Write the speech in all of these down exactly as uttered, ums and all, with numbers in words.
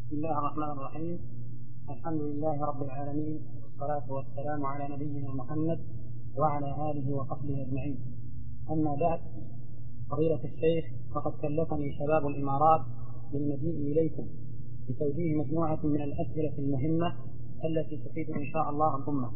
بسم الله الرحمن الرحيم. الحمد لله رب العالمين، والصلاة والسلام على نبينا محمد وعلى آله وصحبه أجمعين. أما بعد، فضيلة الشيخ، فقد كلفني شباب الإمارات بالمجيء إليكم بتوجيه مجموعة من الأسئلة المهمة التي تفيد إن شاء الله الأمة.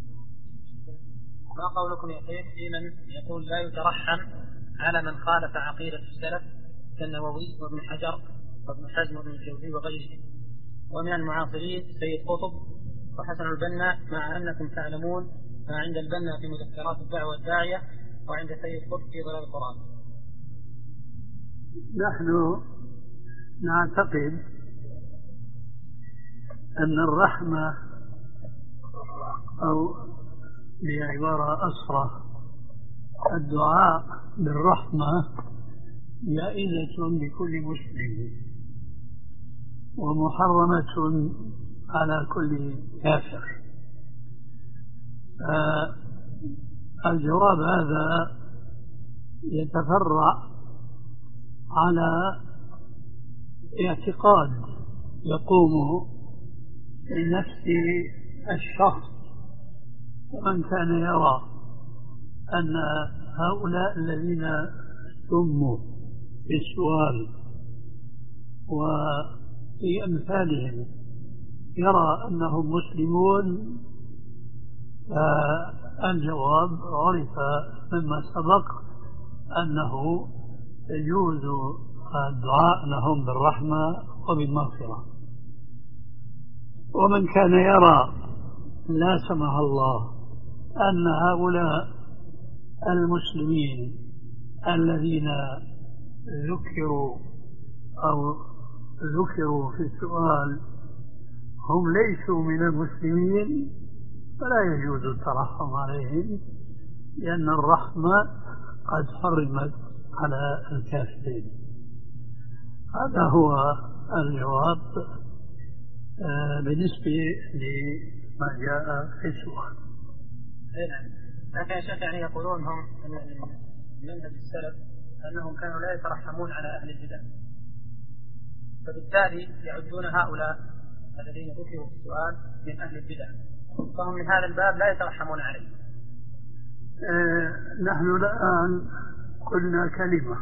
ما قولكم يا شيخ في من يقول لا يترحم على من خالف عقيدة السلف كالنووي وابن حجر وابن حزم وابن الجوزي وغيرهم، ومن المعاصرين سيد قطب وحسن البنا، مع أنكم تعلمون ما عند البنا في مذكرات الدعوة الداعية وعند سيد قطب في ضلال القرآن؟ نحن نعتقد أن الرحمة، أو بعبارة أصرح الدعاء بالرحمة، جائزة لكل مسلم ومحرمة على كل كافر. آه الجواب هذا يتفرع على اعتقاد يقوم بنفس الشخص، ومن كان يرى أن هؤلاء الذين سموا بالسؤال وفي أمثالهم يرى أنهم مسلمون، فالجواب عرف مما سبق أنه يجوز الدعاء لهم بالرحمة وبالمغفرة. ومن كان يرى لا سمح الله أن هؤلاء المسلمين الذين ذكروا أو ذكروا في السؤال هم ليسوا من المسلمين، فلا يجوز الترحم عليهم، لأن الرحمة قد حرمت على الكافرين. هذا هو الجواب بالنسبة لما جاء في السؤال. لكن يا شيخ، يعني يقولون هم أن منهج السلف أنهم كانوا لا يترحمون على أهل البدع، فبالتالي يعدون هؤلاء الذين ذكروا في السؤال من أهل البدع، فهم من هذا الباب لا يترحمون عليه. أه نحن الآن قلنا كلمة: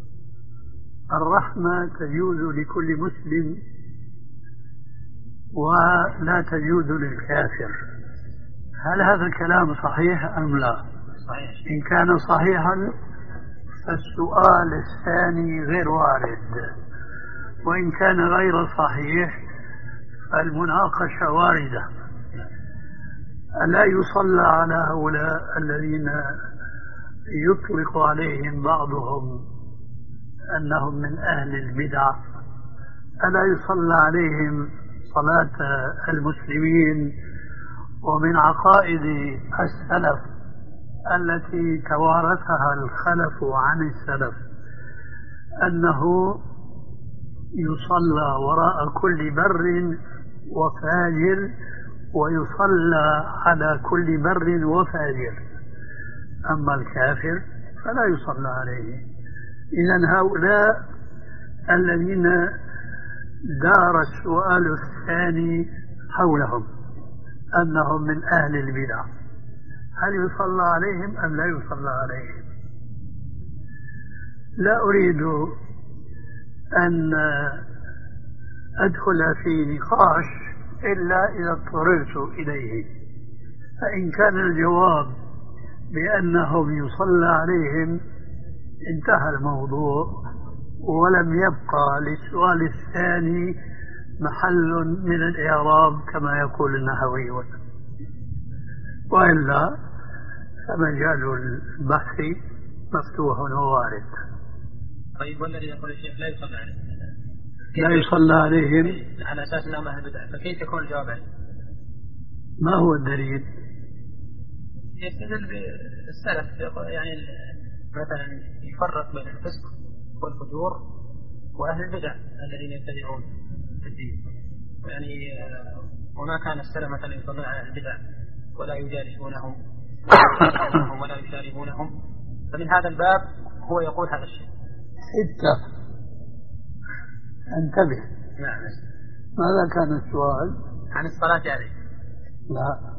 الرحمة تجوز لكل مسلم ولا تجوز للكافر. هل هذا الكلام صحيح أم لا؟ صحيح. إن كان صحيحا فالسؤال الثاني غير وارد، وإن كان غير صحيح فالمناقشة واردة. ألا يصلى على هؤلاء الذين يطلق عليهم بعضهم أنهم من أهل البدع، ألا يصلى عليهم صلاة المسلمين؟ ومن عقائد السلف التي توارثها الخلف عن السلف أنه يصلى وراء كل بر وفاجر، ويصلى على كل بر وفاجر، أما الكافر فلا يصلى عليه. إذن هؤلاء الذين دار السؤال الثاني حولهم أنهم من أهل البدع، هل يصلى عليهم أم لا يصلى عليهم؟ لا أريد أن أدخل في نقاش إلا إذا اضطررت إليه. فإن كان الجواب بأنهم يصلى عليهم انتهى الموضوع، ولم يبقى للسؤال الثاني محل من الإعراب كما يقول النحوي، وإلا فمجال البحث مفتوح ووارد. طيب، والذي يقول الشيخ لا يصلى عليهم لا يصلى عليهم على أساس أنهم أهل بدع، فكيف يكون الجواب عليه؟ ما هو الدليل؟ يستدل بالسلف، يعني مثلا يفرق بين الفسق والفجور وأهل البدع الذين يتبعون في الدين، يعني وما كان السلف مثلا يصلون على البدع ولا يجالسونهم ولا يشاربونهم، فمن هذا الباب هو يقول هذا الشيء. ستة انتبه. نعم. ماذا كان السؤال؟ عن الصلاة عليه. لا،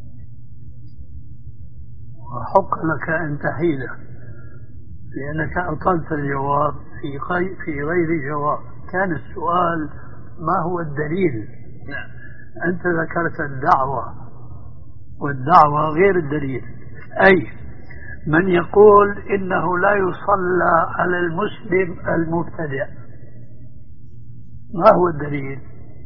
حق لك أن تحيله لأنك أطلت الجواب في غير في غير جواب. كان السؤال ما هو الدليل؟ نعم. أنت ذكرت الدعوة، والدعوة غير الدليل. أي من يقول إنه لا يصلى على المسلم المبتدع، ما هو الدليل؟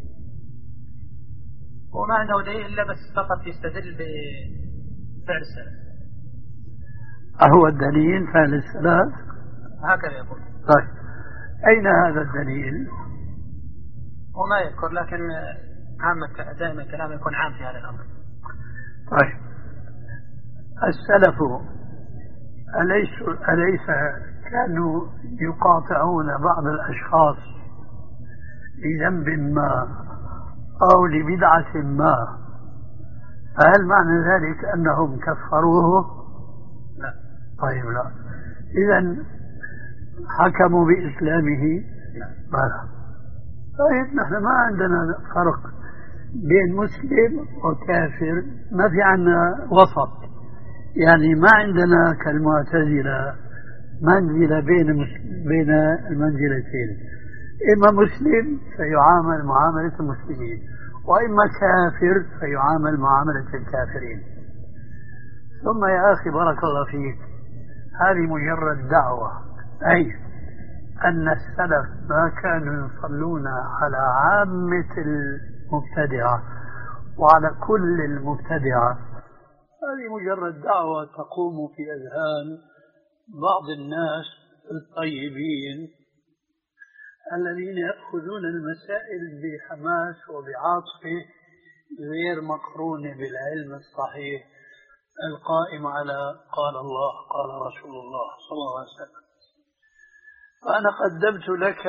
وما عنده دليل إلا بس فقط يستدل بفعل السلف. أهو الدليل فعل السلف؟ هكذا يقول. طيب أين هذا الدليل؟ وما يذكر، لكن عامة دائما كلامه يكون عام في هذا الأمر. طيب السلف أليس أليس كانوا يقاطعون بعض الأشخاص لذنب ما أو لبدعة ما، فهل معنى ذلك أنهم كفروه؟ لا. طيب لا، إذن حكموا بإسلامه؟ لا. لا. طيب نحن ما عندنا فرق بين مسلم وكافر، ما في عنا وسط، يعني ما عندنا كالمعتزلة منزلة بين بين المنزلتين، إما مسلم فيعامل معاملة المسلمين، وإما كافر فيعامل معاملة الكافرين. ثم يا أخي بارك الله فيك، هذه مجرد دعوة، أي أن السلف ما كانوا يصلون على عامة المبتدعة وعلى كل المبتدعة. هذه مجرد دعوة تقوم في أذهان بعض الناس الطيبين الذين يأخذون المسائل بحماس وبعاطفة غير مقرونة بالعلم الصحيح القائم على قال الله قال رسول الله صلى الله عليه وسلم. فأنا قدمت لك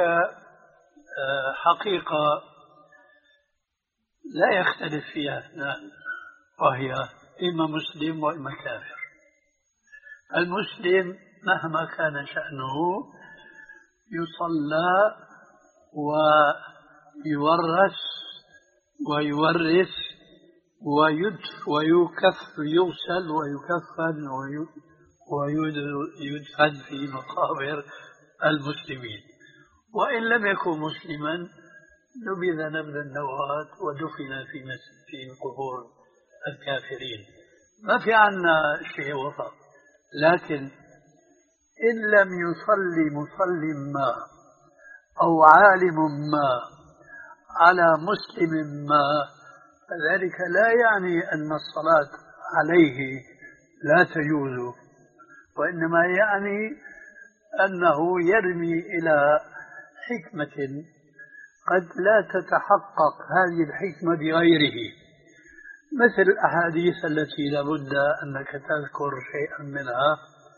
حقيقة لا يختلف فيها اثنان، وهي إما مسلم وإما كافر. المسلم مهما كان شأنه يصلى ويورث ويورث ويدف ويكف يغسل ويكفن ويدفن في مقابر المسلمين، وإن لم يكن مسلما نبذ نبذ النواة ودفن في في قبور الكافرين. ما في عنا شيء وسط. لكن إن لم يصلي مصلي ما أو عالم ما على مسلم ما، فذلك لا يعني أن الصلاة عليه لا تجوز، وإنما يعني أنه يرمي إلى حكمة قد لا تتحقق هذه الحكمة بغيره، مثل الأحاديث التي لابد أنك تذكر شيئا منها،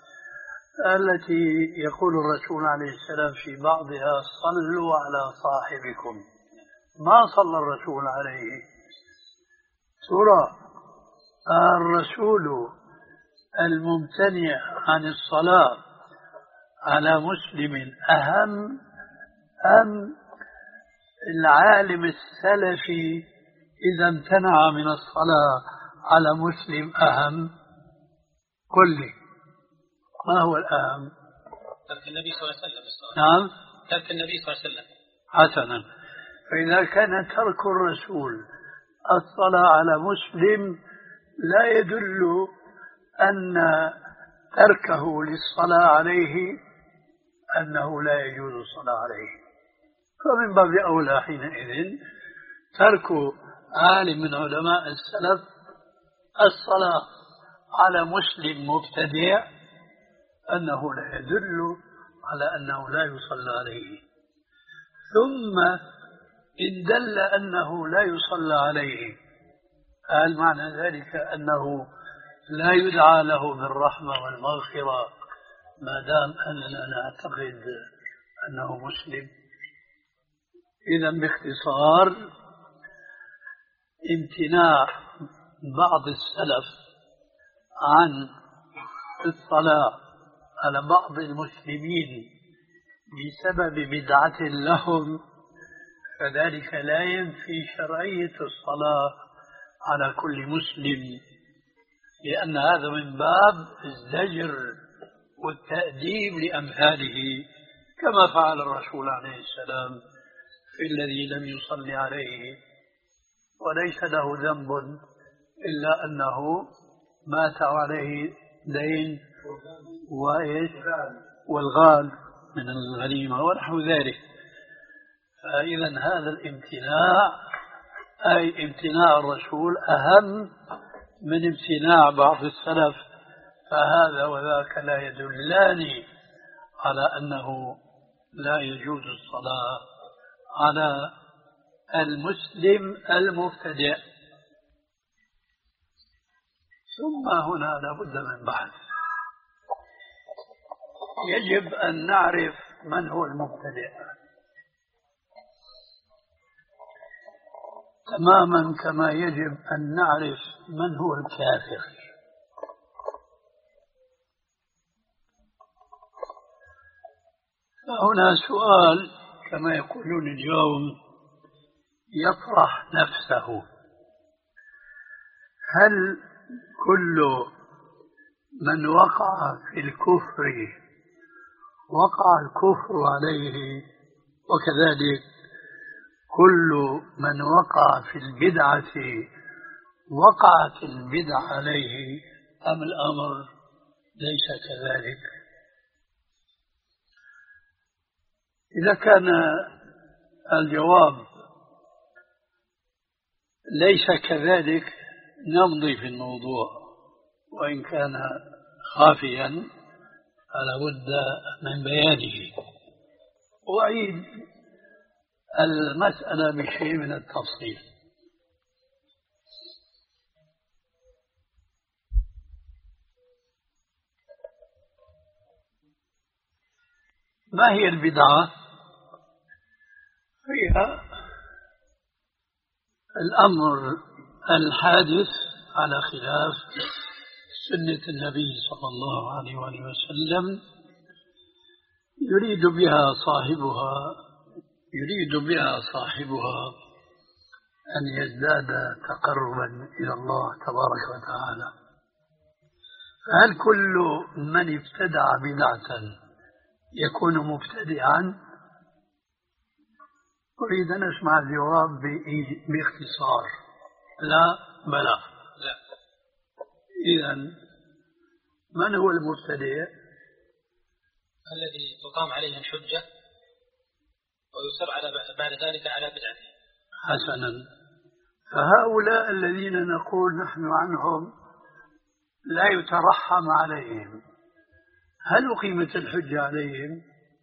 التي يقول الرسول عليه السلام في بعضها صلوا على صاحبكم. ما صلى الرسول عليه؟ ترى الرسول الممتنع عن الصلاة على مسلم أهم أم العالم السلفي إذا امتنع من الصلاة على مسلم أهم؟ قل لي ما هو الأهم؟ ترك النبي صلى الله عليه وسلم الصلاة. نعم، ترك النبي صلى الله عليه وسلم. حسنا، فإذا كان ترك الرسول الصلاة على مسلم لا يدل أن تركه للصلاة عليه أنه لا يجوز الصلاة عليه، فمن باب أولى حينئذ ترك عالم من علماء السلف الصلاة على مسلم مبتدع أنه لا يدل على أنه لا يصلى عليه. ثم إن دل أنه لا يصلى عليه، هل معنى ذلك أنه لا يدعى له بالرحمة والمغفرة ما دام أننا نعتقد أنه مسلم؟ إذا باختصار امتناع بعض السلف عن الصلاة على بعض المسلمين بسبب بدعة لهم فذلك لا ينفي شرعية الصلاة على كل مسلم، لأن هذا من باب الزجر والتأديب لأمثاله، كما فعل الرسول عليه السلام في الذي لم يصلي عليه وليس له ذنب إلا أنه مات عليه دين وإيش والغال من الغنيمة ونحو ذلك. فإذا هذا الامتناع أي امتناع الرسول أهم من امتناع بعض السلف، فهذا وذاك لا يدلان على أنه لا يجوز الصلاة على المسلم المبتدئ. ثم هنا لابد من بحث، يجب أن نعرف من هو المبتدئ تماما كما يجب أن نعرف من هو الكافر. فهنا سؤال كما يقولون اليوم يطرح نفسه: هل كل من وقع في الكفر وقع الكفر عليه، وكذلك كل من وقع في البدعة وقعت البدعة عليه، أم الأمر ليس كذلك؟ إذا كان الجواب ليس كذلك نمضي في الموضوع، وإن كان خافيا فلا بد من بيانه، وأعيد المسألة بشيء من التفصيل. ما هي البدعة؟ هي الأمر الحادث على خلاف سنة النبي صلى الله عليه وآله وسلم، يريد بها صاحبها يريد بها صاحبها أن يزداد تقربا إلى الله تبارك وتعالى. فهل كل من ابتدع بدعة يكون مبتدعا؟ أريد أن أسمع الجواب باختصار. لا بلى لا. إذن من هو المبتدع؟ الذي تقام عليه الحجة ويصر على بعد ذلك على بدعته. حسنا، فهؤلاء الذين نقول نحن عنهم لا يترحم عليهم، هل أقيمت الحجة عليهم؟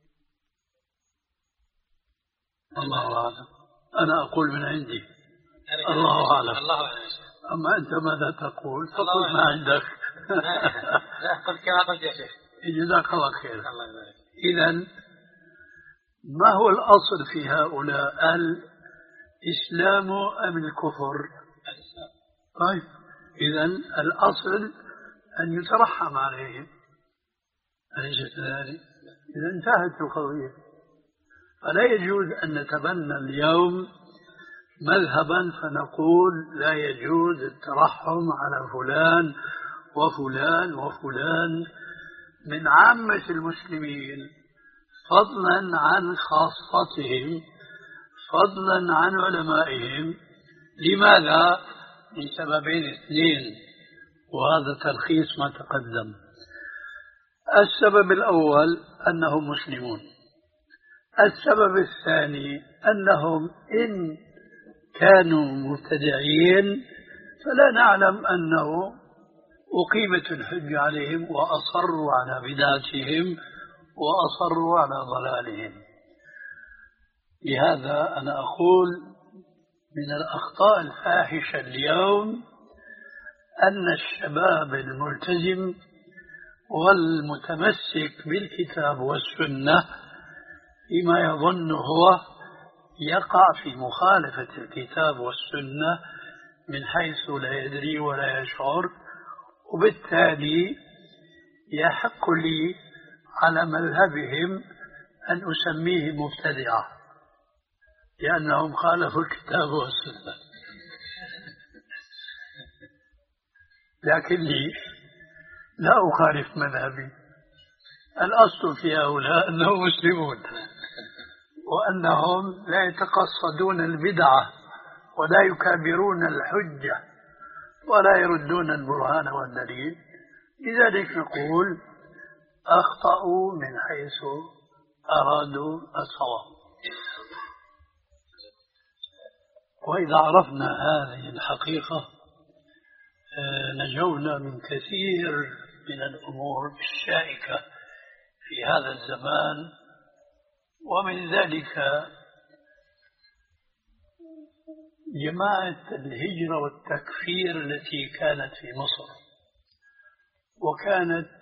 الله أعلم، أنا أقول من عندي الله أعلم. الله أعلم. أما أنت ماذا تقول؟ فقل ما عندك. لا قلت كما قلت يا شيخ. جزاك الله خير. إذن ما هو الأصل في هؤلاء، الإسلام أم الكفر؟ طيب، إذن الأصل أن يترحم عليهم، أليس كذلك؟ إذا انتهت القضية. فلا يجوز أن نتبنى اليوم مذهبا فنقول لا يجوز الترحم على فلان وفلان وفلان من عامة المسلمين، فضلا عن خاصتهم، فضلا عن علمائهم. لماذا؟ لسببين اثنين، وهذا تلخيص ما تقدم. السبب الأول أنهم مسلمون. السبب الثاني أنهم إن كانوا مبتدعين فلا نعلم أنه أقيمت الحجة عليهم وأصروا على بدعتهم وأصروا على ضلالهم. لهذا أنا أقول من الأخطاء الفاحشة اليوم أن الشباب الملتزم والمتمسك بالكتاب والسنة فيما يظن هو يقع في مخالفة الكتاب والسنة من حيث لا يدري ولا يشعر، وبالتالي يحق لي على مذهبهم أن أسميه مبتدعا. لأنهم خالفوا الكتاب والسنة. لكني لا أخالف مذهبي، الأصل في هؤلاء أنهم مسلمون وأنهم لا يتقصدون البدعة ولا يكابرون الحجة ولا يردون البرهان والدليل. لذلك نقول أخطأوا من حيث أرادوا الصواب. وإذا عرفنا هذه الحقيقة نجونا من كثير من الأمور الشائكة في هذا الزمان، ومن ذلك جماعة الهجرة والتكفير التي كانت في مصر، وكانت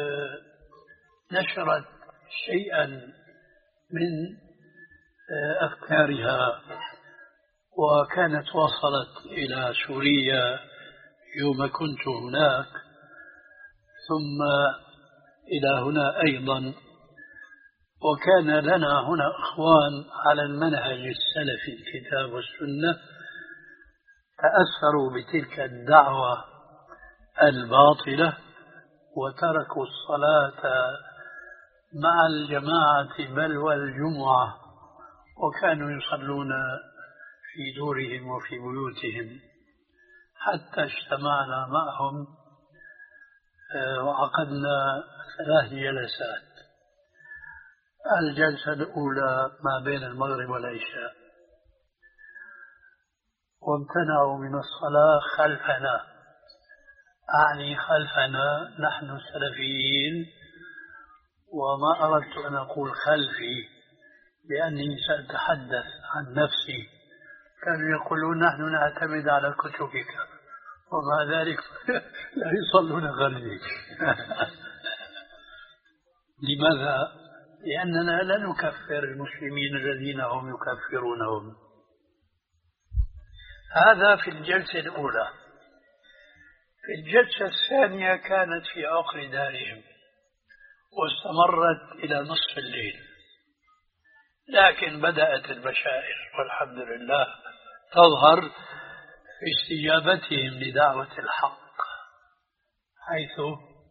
نشرت شيئا من أفكارها، وكانت وصلت إلى سوريا يوم كنت هناك، ثم إلى هنا أيضا. وكان لنا هنا أخوان على المنهج السلفي الكتاب والسنة تأثروا بتلك الدعوة الباطلة وتركوا الصلاة مع الجماعة بل والجمعة، وكانوا يصلون في دورهم وفي بيوتهم، حتى اجتمعنا معهم وعقدنا ثلاث جلسات. الجلسة الأولى ما بين المغرب والعشاء، وامتنعوا من الصلاة خلفنا، أعني خلفنا نحن السلفيين، وما أردت أن أقول خلفي لأني سأتحدث عن نفسي. كانوا يقولون نحن نعتمد على كتبك، ومع ذلك لا يصلون خلفي. لماذا؟ لأننا لا نكفر المسلمين الذين هم يكفرونهم. هذا في الجلسة الأولى. في الجلسة الثانية كانت في عقر دارهم واستمرت إلى نصف الليل، لكن بدأت البشائر والحمد لله تظهر في استجابتهم لدعوة الحق، حيث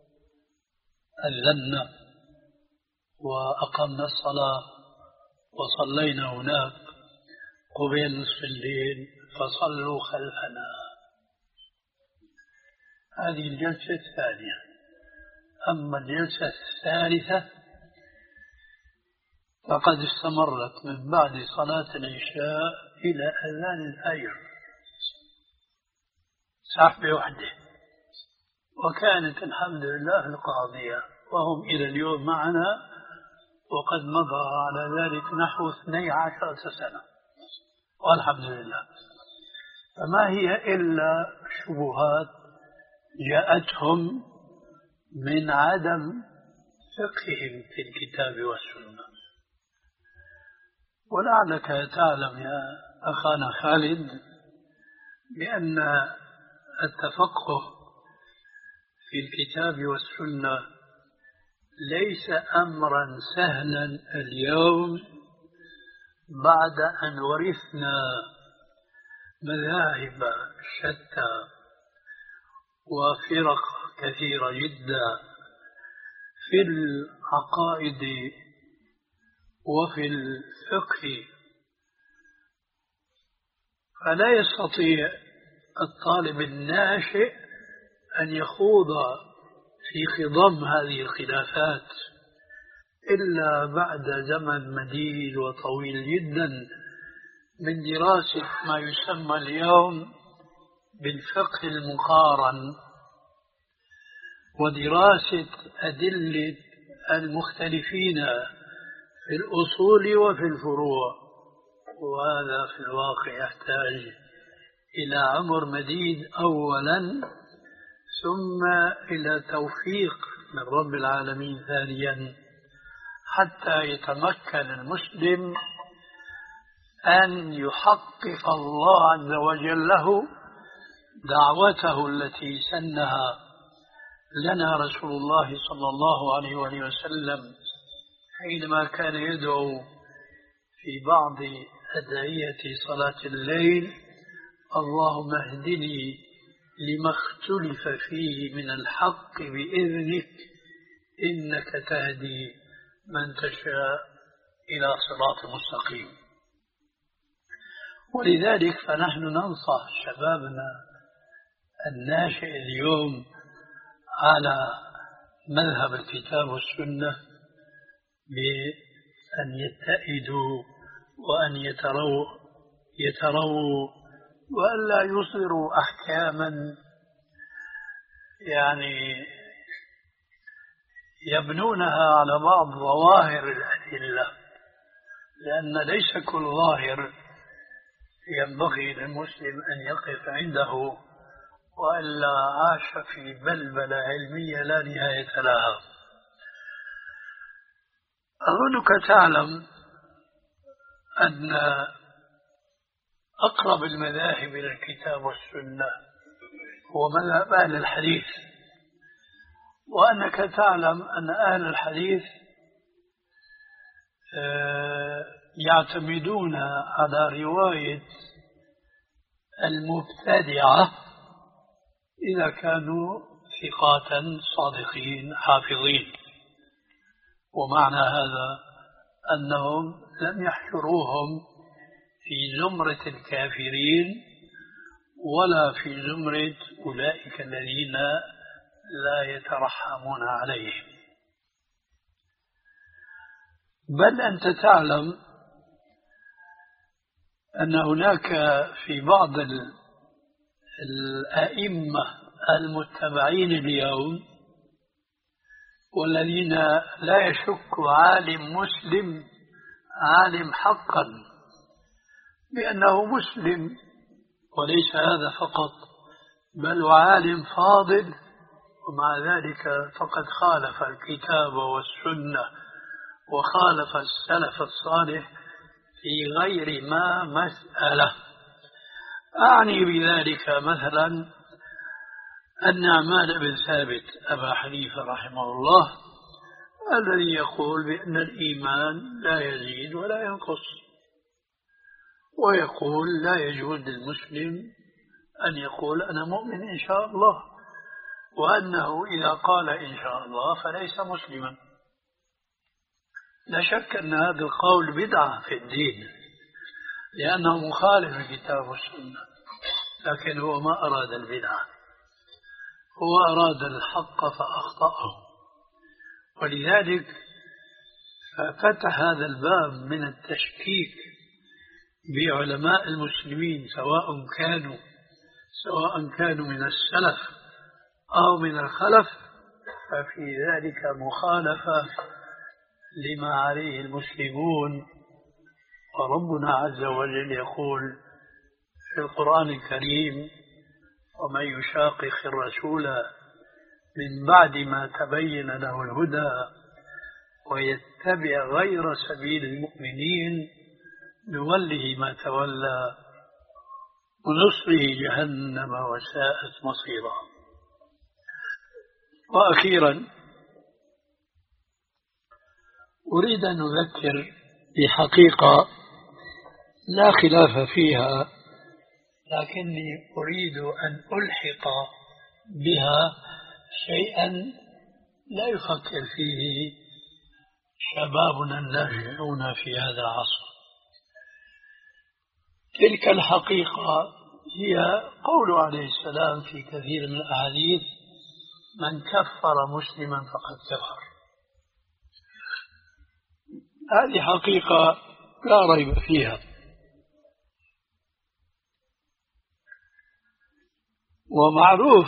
أذنا وأقمنا الصلاة وصلينا هناك قبيل نصف الليل، فصلوا خلفنا. هذه الجلسة الثانية. أما الجلسة الثالثة فقد استمرت من بعد صلاة العشاء إلى أذان الفجر، سحبة واحدة، وكانت الحمد لله القاضية، وهم إلى اليوم معنا، وقد مضى على ذلك نحو اثني عشرة سنة والحمد لله. فما هي إلا شبهات جاءتهم من عدم فقههم في الكتاب والسنة. ولعلك تعلم يا أخانا خالد بأن التفقه في الكتاب والسنة ليس أمرا سهلا اليوم بعد أن ورثنا مذاهب شتى وفرق كثيرة جدا في العقائد وفي الفقه. فلا يستطيع الطالب الناشئ أن يخوض في خضم هذه الخلافات إلا بعد زمن مديد وطويل جدا من دراسة ما يسمى اليوم بالفقه المقارن، ودراسة أدلة المختلفين في الأصول وفي الفروع. وهذا في الواقع يحتاج إلى عمر مديد أولا، ثم إلى توفيق من رب العالمين ثانيا، حتى يتمكن المسلم أن يحقق الله عز وجل له دعوته التي سنها لنا رسول الله صلى الله عليه وآله وسلم حينما كان يدعو في بعض أدعية صلاة الليل: اللهم اهدني لما اختلف فيه من الحق بإذنك إنك تهدي من تشاء إلى صراط مستقيم. ولذلك فنحن ننصح شبابنا الناشئ اليوم على مذهب الكتاب والسنة بأن يتئدوا وأن يتروا يتروا وأن لا يصدروا أحكاما يعني يبنونها على بعض ظواهر الأدلة، لأن ليس كل ظاهر ينبغي للمسلم أن يقف عنده وإلا عاش في بلبلة علمية لا نهاية لها. أظنك تعلم أن أقرب المذاهب إلى الكتاب والسنة هو مذهب أهل الحديث، وأنك تعلم أن أهل الحديث يعتمدون على رواية المبتدعة إذا كانوا ثقات صادقين حافظين. ومعنى هذا أنهم لم يحشروهم في زمرة الكافرين ولا في زمرة أولئك الذين لا يترحمون عليهم، بل أنت تعلم أن هناك في بعض الأئمة المتبعين اليوم والذين لا يشك عالم مسلم عالم حقا بأنه مسلم، وليس هذا فقط بل وعالم فاضل، ومع ذلك فقد خالف الكتاب والسنة وخالف السلف الصالح في غير ما مسألة. أعني بذلك مثلا النعمان بن ثابت أبا حنيفة رحمه الله الذي يقول بأن الإيمان لا يزيد ولا ينقص، ويقول لا يجوز للمسلم أن يقول أنا مؤمن إن شاء الله، وأنه إذا قال إن شاء الله فليس مسلما. لا شك أن هذا القول بدعة في الدين لأنه مخالف الكتاب والسنة، لكن هو ما أراد البدعة، هو أراد الحق فأخطأه. ولذلك فتح هذا الباب من التشكيك بعلماء المسلمين سواء كانوا سواء كانوا من السلف أو من الخلف، ففي ذلك مخالفة لما عليه المسلمون. وربنا عز وجل يقول في القرآن الكريم: ومن يشاقق الرسول من بعد ما تبين له الهدى ويتبع غير سبيل المؤمنين نوله ما تولى ونصره جهنم وساءت مصيرا. وأخيرا أريد أن أذكر بحقيقة لا خلاف فيها، لكني أريد أن ألحق بها شيئا لا يفكر فيه شبابنا الناشئون في هذا العصر. تلك الحقيقة هي قول عليه السلام في كثير من الأحاديث: من كفر مسلما فقد كفر. هذه حقيقة لا ريب فيها، ومعروف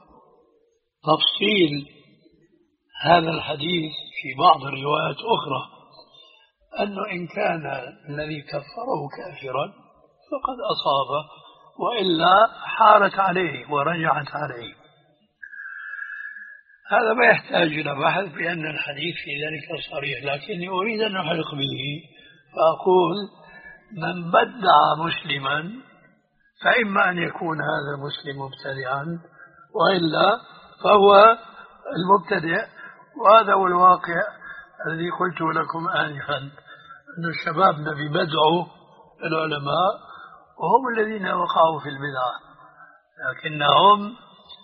تفصيل هذا الحديث في بعض الروايات أخرى أنه إن كان الذي كفره كافرا فقد أصابه، وإلا حارت عليه ورجعت عليه. هذا ما يحتاج إلى بحث بأن الحديث في ذلك صريح، لكني أريد أن أحرق به فأقول: من بدع مسلما فإما أن يكون هذا المسلم مبتدعا، وإلا فهو المبتدع. وهذا هو الواقع الذي قلت لكم آنفا، أن شبابنا ببدعه العلماء وهم الذين وقعوا في البدعة، لكنهم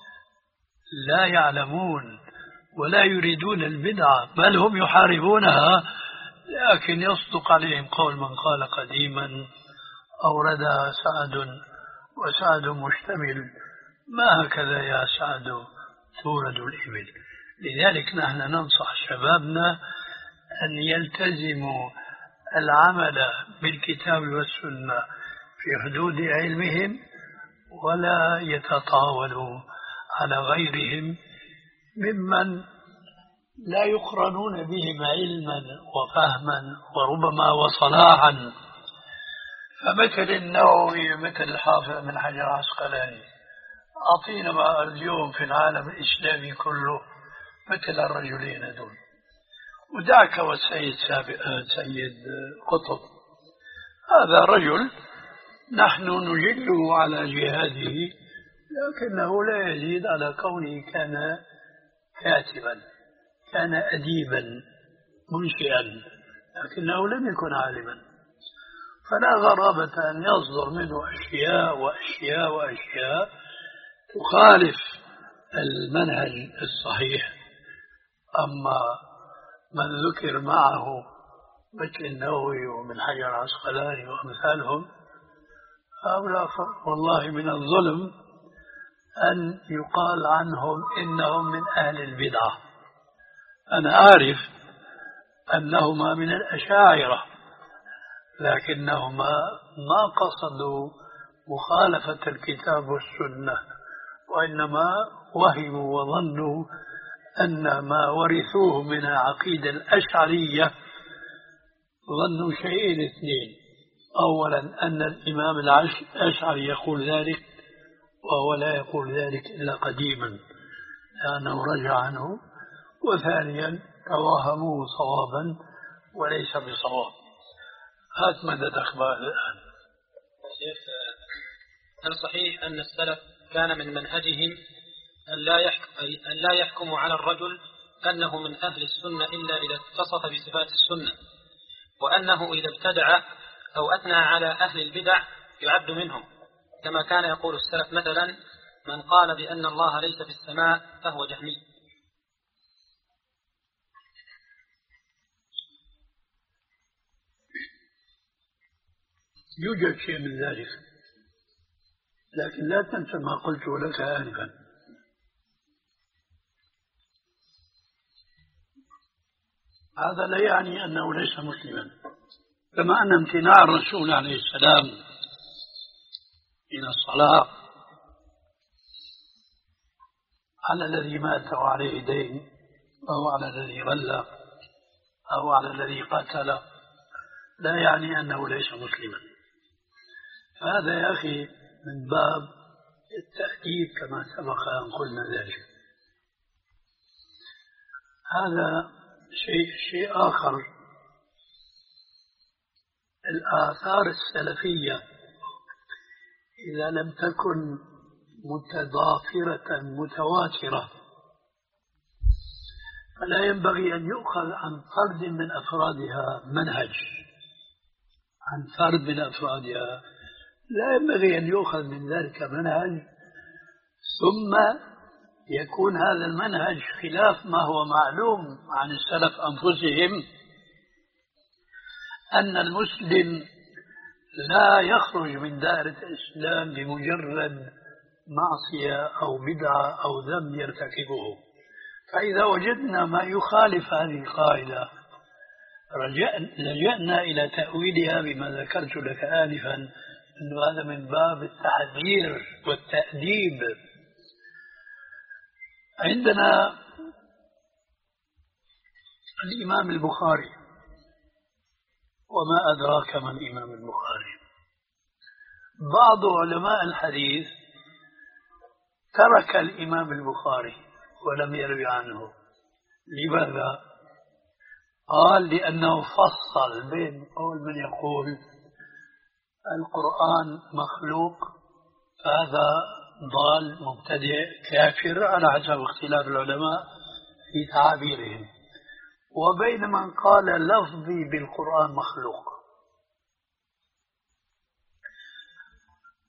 لا يعلمون ولا يريدون البدعة، بل هم يحاربونها، لكن يصدق عليهم قول من قال قديما أوردها سعد وسعد مشتمل، ما هكذا يا سعد تورد الإبل. لذلك نحن ننصح شبابنا أن يلتزموا العمل بالكتاب والسنة في حدود علمهم، ولا يتطاولوا على غيرهم ممن لا يقرنون بهم علما وفهما وربما وصلاحا. فمثل النووي مثل الحافظ بن حجر العسقلاني، أعطينا ما اليوم في العالم الإسلامي كله مثل الرجلين دول، ودعك والسيد سيد قطب، هذا رجل نحن نجله على جهاده، لكنه لا يزيد على كونه كان كاتبا، كان أديبا منشئا، لكنه لم يكن عالما. فلا غرابة أن يصدر منه أشياء وأشياء وأشياء تخالف المنهج الصحيح. أما من ذكر معه مثل النووي ومن حجر العسقلاني وأمثالهم، هؤلاء والله من الظلم أن يقال عنهم إنهم من أهل البدعة. أنا أعرف أنهما من الأشاعرة، لكنهما ما قصدوا مخالفة الكتاب والسنة، وإنما وهموا وظنوا أن ما ورثوه من عقيدة الأشعرية، ظنوا شيئين اثنين: أولا أن الإمام الأشعري يقول ذلك، وهو لا يقول ذلك إلا قديما لأنه رجع عنه، وثانيا توهموه صوابا وليس بصواب. هات مدى أخبار الآن. شيخ، هل صحيح أن السلف كان من منهجهم أن لا يحكم أن لا يحكموا على الرجل أنه من أهل السنة إلا إذا اتصف بصفات السنة، وأنه إذا ابتدع أو أثنى على أهل البدع يعد منهم، كما كان يقول السلف مثلا من قال بأن الله ليس في السماء فهو جهمي؟ يوجد شيء من ذلك، لكن لا تنسى ما قلت لك آنفا، هذا لا يعني أنه ليس مسلما، كما أن امتناع الرسول عليه السلام من الصلاة على الذي مات وعليه دين، أو على الذي غلى، أو على الذي قتل، لا يعني أنه ليس مسلما. هذا يا أخي من باب التأكيد كما سبق أن قلنا ذلك. هذا شيء شيء آخر. الآثار السلفية إذا لم تكن متضافرة متواترة فلا ينبغي أن يؤخذ عن فرد من أفرادها منهج، عن فرد من أفرادها لا ينبغي أن يؤخذ من ذلك منهج، ثم يكون هذا المنهج خلاف ما هو معلوم عن السلف أنفسهم، أن المسلم لا يخرج من دائرة الإسلام بمجرد معصية أو بدعة أو ذنب يرتكبه. فإذا وجدنا ما يخالف هذه القاعدة لجأنا إلى تأويلها بما ذكرت لك آنفا، أن هذا من باب التحذير والتأديب. عندنا الإمام البخاري، وما أدراك ما الإمام البخاري. بعض علماء الحديث ترك الإمام البخاري ولم يروي عنه. لماذا؟ قال لأنه فصل بين قول من يقول القرآن مخلوق، هذا ضال مبتدئ كافر على حسب اختلاف العلماء في تعابيرهم، وبين من قال لفظي بالقرآن مخلوق.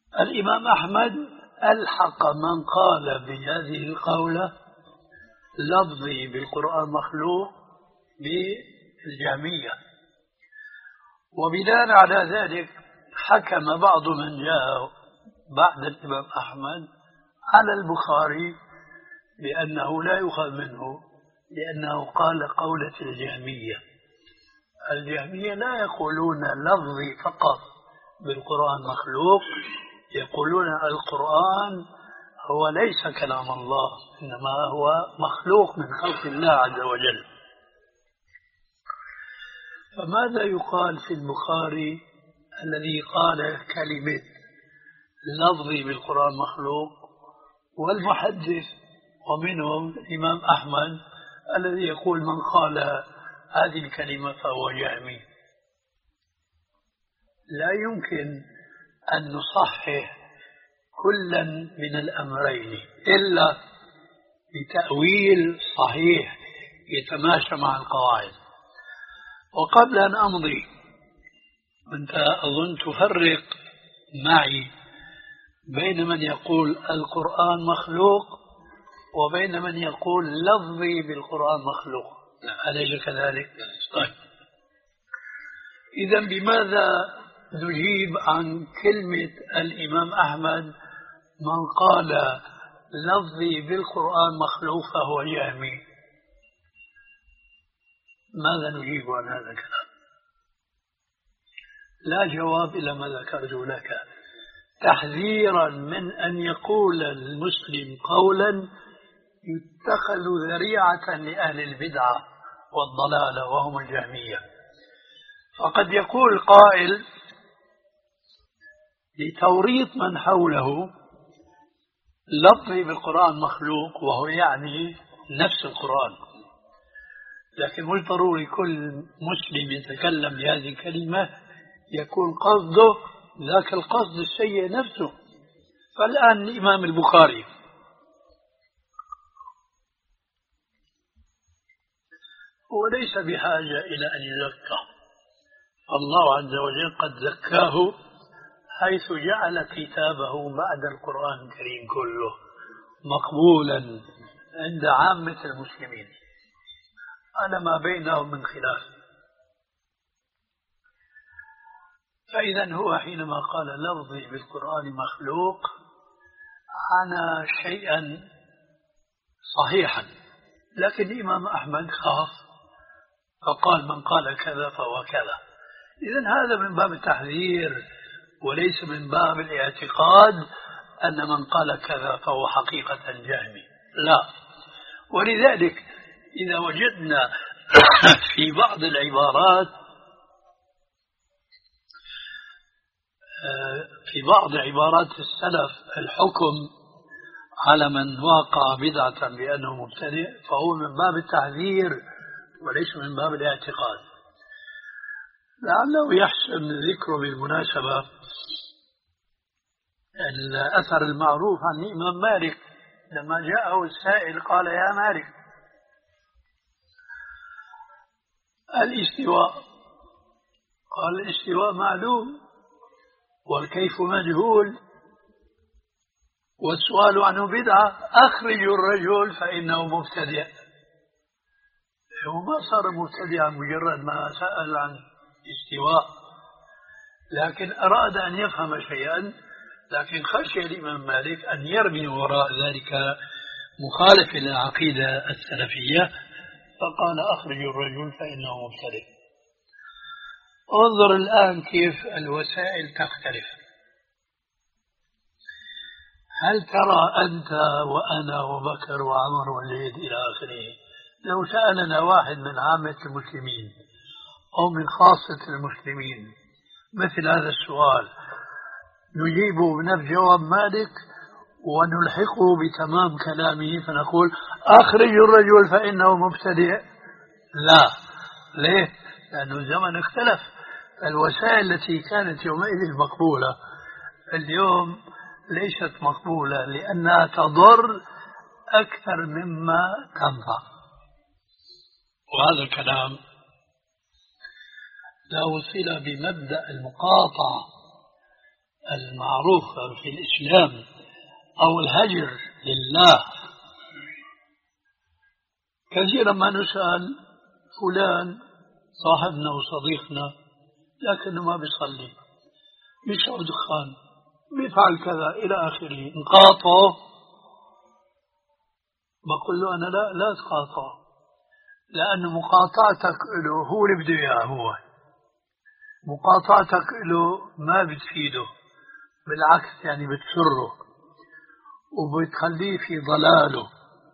الإمام أحمد ألحق من قال بهذه القولة لفظي بالقرآن مخلوق بالجهمية، وبناء على ذلك حكم بعض من جاء بعد الإمام أحمد على البخاري بأنه لا يؤخذ منه، لأنه قال قولة الجهمية. الجهمية لا يقولون لفظي فقط بالقرآن مخلوق، يقولون القرآن هو ليس كلام الله، إنما هو مخلوق من خلق الله عز وجل. فماذا يقال في البخاري الذي قال كلمة لفظي بالقرآن مخلوق، والمحدث ومنهم الإمام أحمد الذي يقول من قال هذه الكلمة فهو جهمي؟ لا يمكن أن نصحح كلا من الأمرين إلا بتأويل صحيح يتماشى مع القواعد. وقبل أن أمضي، أنت أظن تفرق معي بين من يقول القرآن مخلوق وبين من يقول لفظي بالقرآن مخلوق، أليس كذلك؟ طيب، إذن بماذا نجيب عن كلمة الإمام أحمد من قال لفظي بالقرآن مخلوق فهو جهمي؟ ماذا نجيب عن هذا الكلام؟ لا جواب إلى ما ذكرت لك، تحذيرا من أن يقول المسلم قولا يتخذ ذريعة لأهل البدعة والضلالة وهم الجهمية. فقد يقول قائل لتوريط من حوله لفظي بالقرآن مخلوق، وهو يعني نفس القرآن، لكن مش ضروري كل مسلم يتكلم بهذه الكلمة يكون قصده ذاك القصد السيء نفسه. فالآن الإمام البخاري هو ليس بحاجة إلى أن يزكى، الله عز وجل قد زكاه حيث جعل كتابه بعد القرآن الكريم كله مقبولا عند عامة المسلمين على ما بينهم من خلاف. فإذا هو حينما قال لفظي بالقرآن مخلوق عنى شيئا صحيحا، لكن الإمام أحمد خاف فقال من قال كذا فهو كذا. إذن هذا من باب التحذير وليس من باب الاعتقاد أن من قال كذا فهو حقيقة جهمي، لا. ولذلك إذا وجدنا في بعض العبارات في بعض عبارات السلف الحكم على من وقع بدعة بأنه مبتدئ، فهو من باب التحذير وليس من باب الاعتقاد. لعله يحسن ذكره بالمناسبة الأثر المعروف عن الإمام مالك لما جاءه السائل قال يا مالك الاستواء، قال الاستواء معلوم والكيف مجهول والسؤال عنه بدعة، أخرج الرجل فإنه مبتدئ. هو ما صار مبتدئا مجرد ما سأل عن استواء، لكن أراد أن يفهم شيئا، لكن خشي الإمام مالك أن يرمي وراء ذلك مخالف للعقيدة السلفية، فقال أخرج الرجل فإنه مبتدئ. انظر الآن كيف الوسائل تختلف. هل ترى أنت وأنا وبكر وعمر والليد إلى آخره لو سألنا واحد من عامة المسلمين أو من خاصة المسلمين مثل هذا السؤال نجيبه بنفس جواب مالك ونلحقه بتمام كلامه فنقول أخرج الرجل فإنه مبتدئ؟ لا. ليه؟ لأنه الزمن اختلف. الوسائل التي كانت يومئذ مقبولة اليوم ليست مقبولة لأنها تضر أكثر مما تنفع. وهذا الكلام له صلة بمبدأ المقاطعة المعروفة في الإسلام أو الهجر لله. كثيرا ما نسأل فلان صاحبنا وصديقنا لكنه ما بيصلي، بيشرب دخان، بيفعل كذا إلى آخره، نقاطعه؟ بقول له أنا لا لا تقاطعه، لأن مقاطعتك له هو اللي بده إياه، هو مقاطعتك له ما بتفيده، بالعكس يعني بتسره وبتخليه في ضلاله.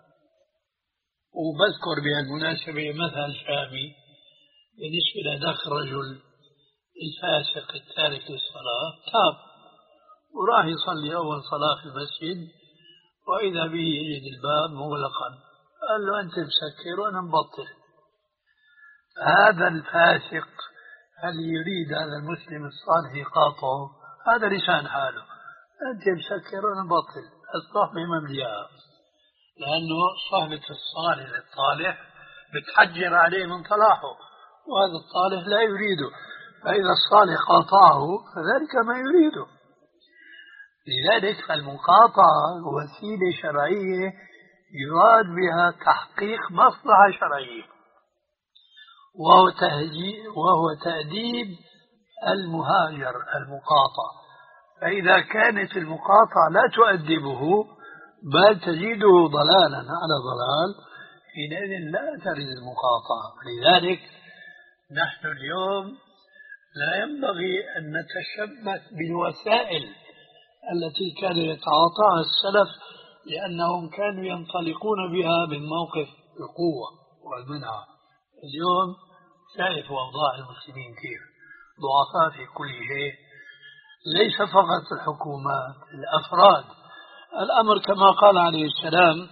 وبذكر بهالمناسبة مثل شامي بالنسبة لذاك الرجل الفاسق التارك للصلاة، تاب وراح يصلي أول صلاة في المسجد وإذا به يجد الباب مغلقا، قال له أنت مسكر وأنا مبطل. هذا الفاسق هل يريد هذا المسلم الصالح يقاطعه؟ هذا لسان حاله، أنت مسكر وأنا مبطل، الصحبة ممليئة، لأنه صحبة الصالح الطالح بتحجر عليه من طلاحه، وهذا الطالح لا يريده، فإذا الصالح قاطعه فذلك ما يريده. لذلك المقاطعة وسيلة شرعية يراد بها تحقيق مصلحة شرعية، وهو, وهو تأديب المهاجر المقاطع. فإذا كانت المقاطعة لا تؤدبه بل تزيده ضلالا على ضلال، حينئذ لا ترد المقاطعة. لذلك نحن اليوم لا ينبغي أن نتشبث بالوسائل التي كان يتعاطاها السلف، لأنهم كانوا ينطلقون بها من موقف القوة والمنع. اليوم شايف أوضاع المسلمين كيف ضعفاء في كل شيء، ليس فقط الحكومات، الأفراد. الأمر كما قال عليه السلام: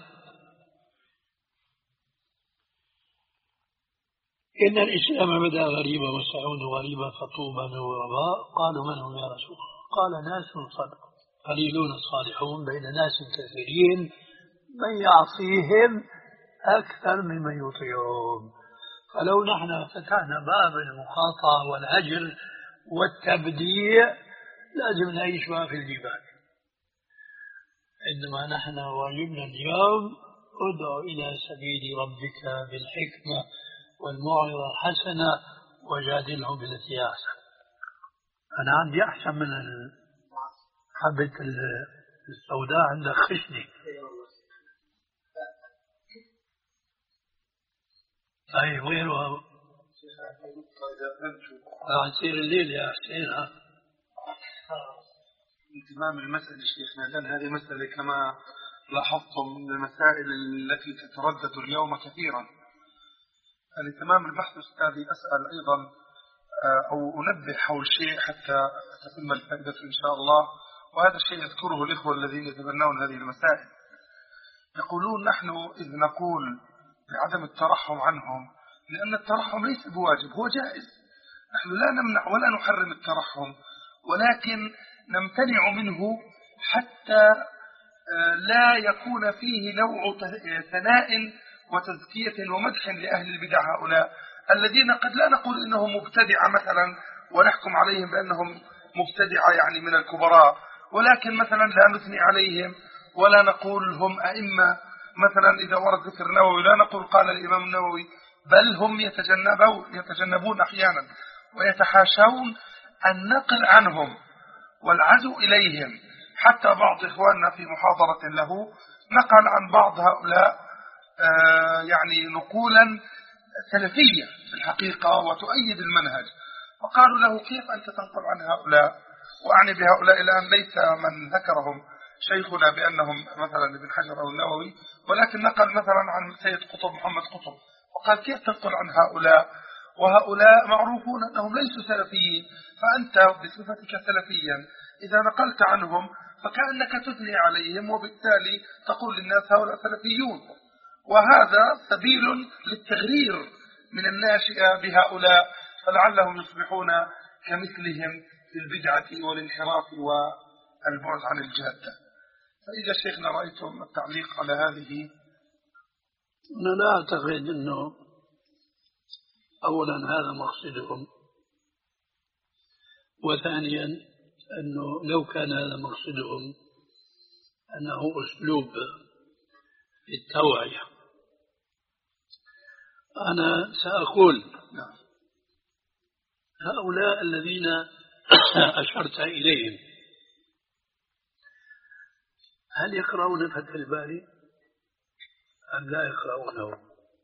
إن الإسلام بدأ غريبا وسيعود غريبا فطوبى للغرباء. قالوا من هم يا رسول الله؟ قال ناس صدق قليلون الصالحون بين ناس كثيرين من يعصيهم أكثر ممن يطيعهم. فلو نحن فتحنا باب المقاطعة والهجر والتبديع لازم نعيش ما في الجبال، إنما نحن واجبنا اليوم ادعو إلى سبيل ربك بالحكمة والموعظة الحسنة وجادلهم بالتي أحسن. أنا عندي أحسن من حبة السوداء عندك خشني. أي غيرها راح يصير الليل يا حسين. ها انتمام المسألة شيخنا، لأن هذه مسألة كما لاحظتم من المسائل التي تتردد اليوم كثيرا. الانتمام البحث أستاذي أسأل أيضا أو أنبه حول شيء حتى تتم الفائدة إن شاء الله، وهذا الشيء يذكره الإخوة الذين يتبنون هذه المسائل. يقولون نحن إذ نقول بعدم الترحم عنهم، لأن الترحم ليس بواجب، هو جائز، نحن لا نمنع ولا نحرم الترحم، ولكن نمتنع منه حتى لا يكون فيه نوع ثناء وتزكية ومدح لأهل البدع هؤلاء الذين قد لا نقول إنهم مبتدعة مثلا ونحكم عليهم بأنهم مبتدعة يعني من الكبراء، ولكن مثلا لا نثني عليهم ولا نقول هم أئمة. مثلا إذا ورد ذكر النووي لا نقول قال الإمام النووي، بل هم يتجنبون, يتجنبون أحيانا ويتحاشون النقل عنهم والعزو إليهم. حتى بعض إخواننا في محاضرة له نقل عن بعض هؤلاء آه يعني نقولا سلفية في الحقيقة وتؤيد المنهج، وقالوا له كيف أنت تنقل عن هؤلاء؟ وأعني بهؤلاء الآن ليس من ذكرهم شيخنا بأنهم مثلا ابن حجر أو النووي، ولكن نقل مثلا عن سيد قطب محمد قطب، وقال كيف تنقل عن هؤلاء وهؤلاء معروفون أنهم ليسوا سلفيين، فأنت بصفتك سلفيا إذا نقلت عنهم فكأنك تثني عليهم وبالتالي تقول للناس هؤلاء سلفيون. وهذا سبيل للتغرير من الناشئة بهؤلاء فلعلهم يصبحون كمثلهم في البدعة والانحراف والبعد عن الجادة. فإذا شيخنا رأيتم التعليق على هذه. أنا لا أعتقد أنه أولا هذا مقصدهم، وثانيا أنه لو كان هذا مقصدهم أنه أسلوب التوعية، أنا سأقول هؤلاء الذين أشرت إليهم هل يقرؤون فتح الباري أم لا يقرؤونه؟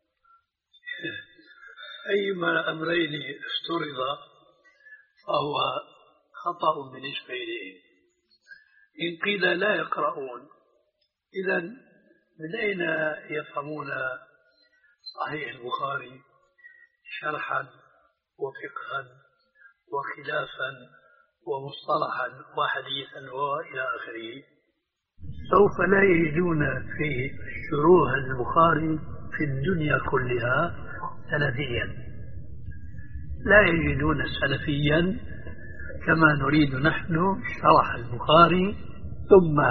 أيما أمرين افترض فهو خطأ بالنسبة إليهم. إن قيل لا يقرؤون إذن من أين يفهمون صحيح البخاري شرحا وفقها وخلافا ومصطلحا وحديثا وإلى آخره؟ سوف لا يجدون في شروح البخاري في الدنيا كلها سلفيا، لا يجدون سلفيا كما نريد نحن شرح البخاري، ثم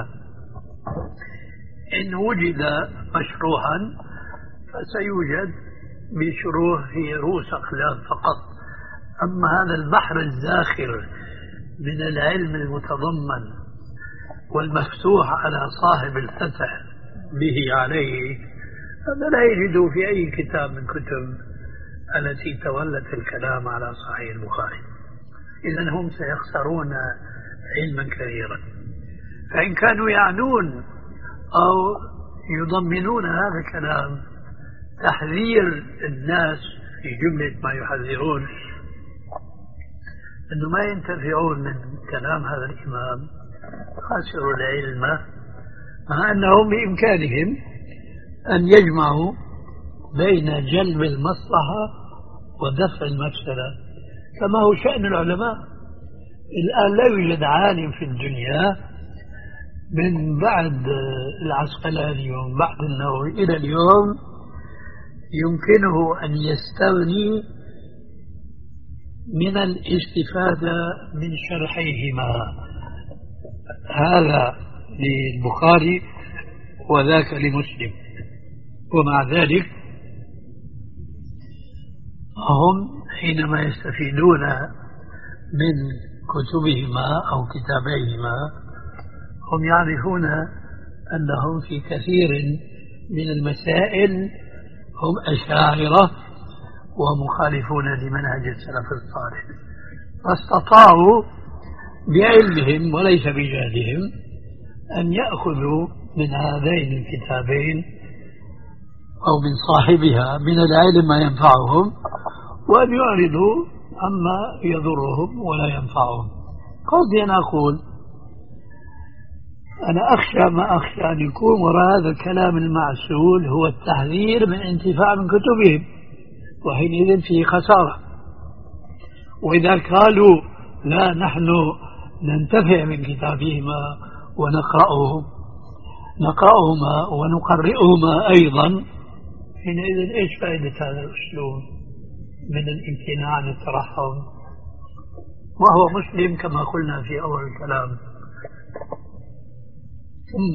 إن وجد مشروحا فسيوجد بشروح هي رؤوس أقلام فقط. أما هذا البحر الزاخر من العلم المتضمن والمفتوح على صاحب الفتح به عليه، هذا لا يجد في أي كتاب من كتب التي تولت الكلام على صحيح البخاري. إذن هم سيخسرون علما كثيرا. فإن كانوا يعنون أو يضمنون هذا الكلام تحذير الناس في جملة ما يحذرون أنه ما ينتفعون من كلام هذا الإمام، خسروا العلم، مع أنهم بإمكانهم أن يجمعوا بين جلب المصلحة ودفع المفسدة كما هو شأن العلماء. الآن لا يوجد عالم في الدنيا من بعد العسقلاني ومن بعد النووي إلى اليوم يمكنه أن يستغني من الاستفادة من شرحيهما، هذا للبخاري وذاك لمسلم. ومع ذلك هم حينما يستفيدون من كتبهما أو كتابيهما هم يعرفون أنهم في كثير من المسائل هم أشاعرة ومخالفون لمنهج السلف الصالح، فاستطاعوا بعلمهم وليس بجهلهم أن يأخذوا من هذين الكتابين أو من صاحبها من العلم ما ينفعهم وأن يعرضوا عما يضرهم ولا ينفعهم. قصدي أن أقول أنا أخشى ما أخشى أن يكون وراء هذا الكلام المعسول هو التحذير من انتفاع من كتبهم، وحينئذ فيه خسارة. وإذا قالوا لا نحن ننتفع من كتابهما ونقرأهم نقرأهما ونقرئهما أيضا، حينئذ إيش فائدة هذا الأسلوب من الامتناع عن الترحم وهو مسلم كما قلنا في أول الكلام؟ ثم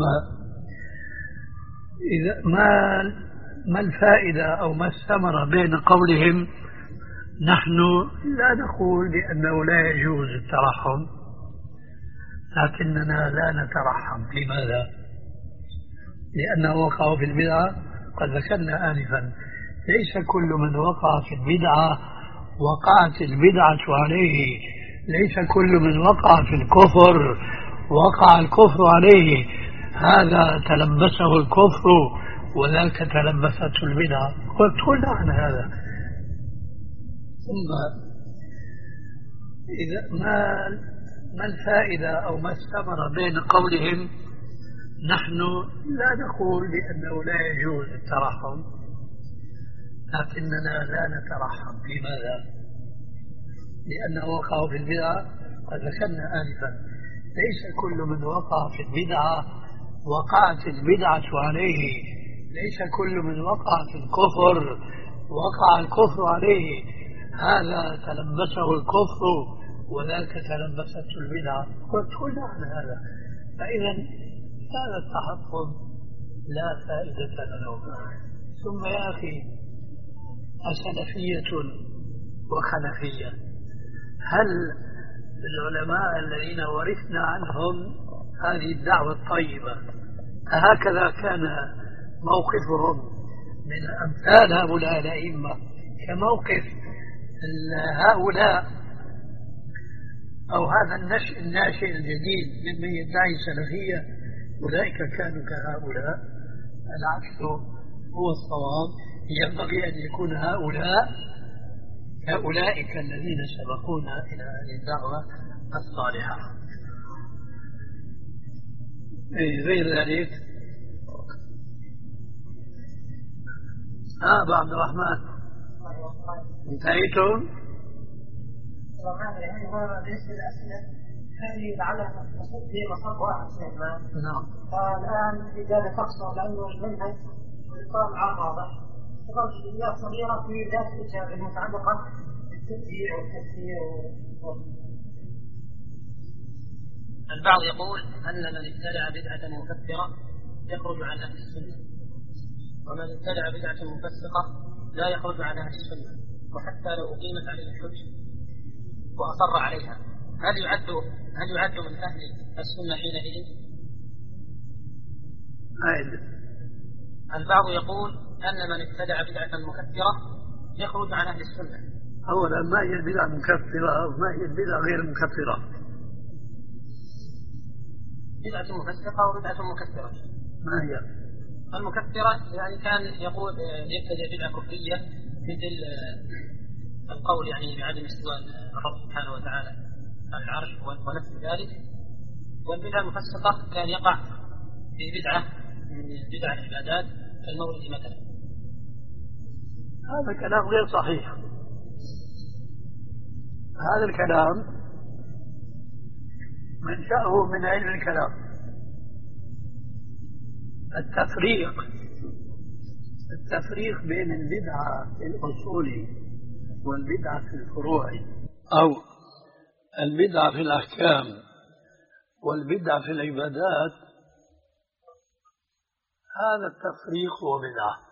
إذا ما ما الفائدة أو ما الثمرة بين قولهم نحن لا نقول بأنه لا يجوز الترحم لكننا لا نترحم؟ لماذا؟ لأنه وقعوا في البدعة. قد ذكرنا آنفا ليس كل من وقع في البدعة وقعت البدعة عليه، ليس كل من وقع في الكفر وقع الكفر عليه، هذا تلبسه الكفر وذاك تلبسته البدعة. قلت قلنا عن هذا. ثم إذا ما ما الفائدة أو ما الثمرة بين قولهم نحن لا نقول بأنه لا يجوز الترحم لكننا لا نترحم؟ لماذا؟ لأنه وقعوا في البدعة. قد ذكرنا آنفا ليس كل من وقع في البدعة وقعت البدعة عليه، ليس كل من وقع في الكفر وقع الكفر عليه، هذا تلبسه الكفر وذاك تلبسته البدعة. قلت قلنا عن هذا. فإذا هذا التحفظ لا فائدة له. ثم يا أخي أسلفية وخلفية، هل بالعلماء الذين ورثنا عنهم هذه الدعوة الطيبة. هكذا كان موقفهم من أمثال هؤلاء الأئمة كموقف هؤلاء أو هذا النشء الناشئ الجديد ممن يدعي سلفية. أولئك كانوا كهؤلاء، العكس هو الصواب. ينبغي أن يكون هؤلاء كأولئك الذين سبقونا إلى هذه الدعوة الصالحة. غير ذلك ها أبا عبد الرحمن انتهيتم؟ بالنسبة للأسئلة هذه لعلها تصب في مصب واحد سيما. نعم. فالآن في ذلك تقصر لأنه المنهج والإقرار العام واضح. تظل جزئيات صغيرة في ذات الإجابة المتعلقة بالتبديع والتكفير. البعض يقول أن من ابتدع بدعة مكفرة يخرج عن أهل السنة، ومن ابتدع بدعة مفسقة لا يخرج عن أهل السنة، وحتى لو أقيمت عليه الحجة وأصر عليها هل يعد هل يعد من أهل السنة حينئذ؟ البعض يقول أن من ابتدع بدعة مكفرة يخرج عن أهل السنة. أولا ما هي البدعة المكفرة وما هي البدعة غير المكفرة؟ بدعة مفسقة وبدعة مكفرة. ما هي؟ المكفرة يعني كان يقول يبتدع بدعة كفرية مثل القول يعني بعدم استواء الرب سبحانه وتعالى على العرش ونفس ذلك. والبدعة المفسقة كان يقع في بدعة من بدع العبادات كالمولد مثلا. هذا كلام غير صحيح. هذا الكلام منشأه من علم الكلام. التفريق التفريق بين البدعة في الأصول والبدعة في الفروع، أو البدعة في الأحكام والبدعة في العبادات، هذا التفريق هو بدعة.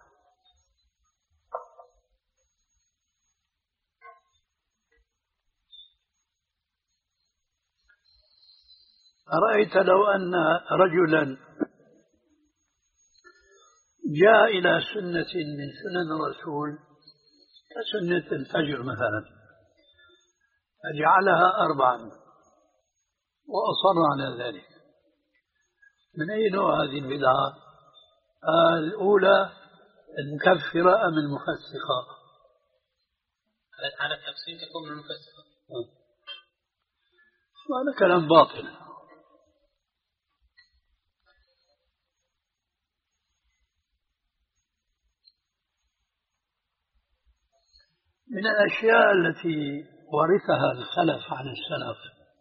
أرأيت لو أن رجلا جاء إلى سنة من سنن الرسول كسنة الفجر مثلا فجعلها أربعا وأصر على ذلك، من أي نوع هذه البدعة؟ الأولى المكفرة أم المفسقة؟ على التفصيل تكون المفسقة. هذا كلام باطل. من الأشياء التي ورثها الخلف عن السلف،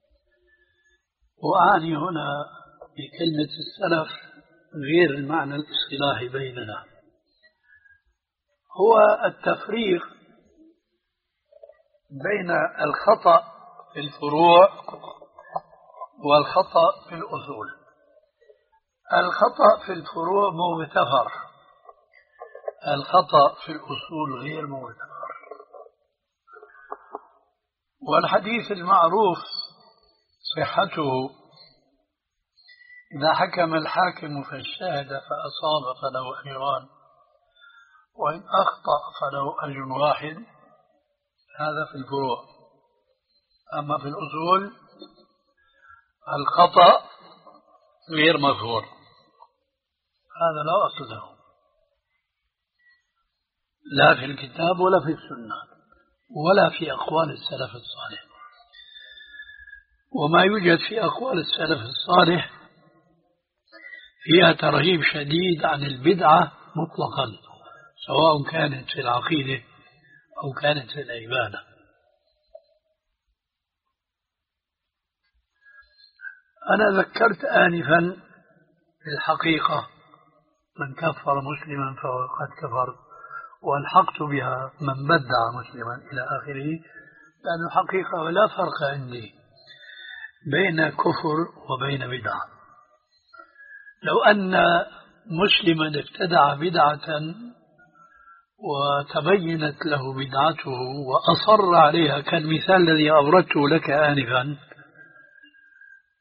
وأعني هنا بكلمة السلف غير المعنى الاصطلاحي بيننا، هو التفريق بين الخطأ في الفروع والخطأ في الأصول. الخطأ في الفروع مغتفر، الخطأ في الأصول غير مغتفر. والحديث المعروف صحته إذا حكم الحاكم فاجتهد فأصاب فله أجران وإن أخطأ فله أجر واحد، هذا في الفروع. أما في الأصول الخطأ غير مغفور، هذا لا أصل له لا في الكتاب ولا في السنة ولا في أقوال السلف الصالح. وما يوجد في أقوال السلف الصالح فيها ترهيب شديد عن البدعة مطلقا، سواء كانت في العقيدة أو كانت في العبادة. أنا ذكرت آنفا في الحقيقة من كفر مسلما فهو قد كفر، والحقت بها من بدع مسلما إلى آخره، لأن الحقيقة لا فرق عندي بين كفر وبين بدعة. لو أن مسلما ابتدع بدعة وتبينت له بدعته وأصر عليها كالمثال الذي أوردته لك آنفا،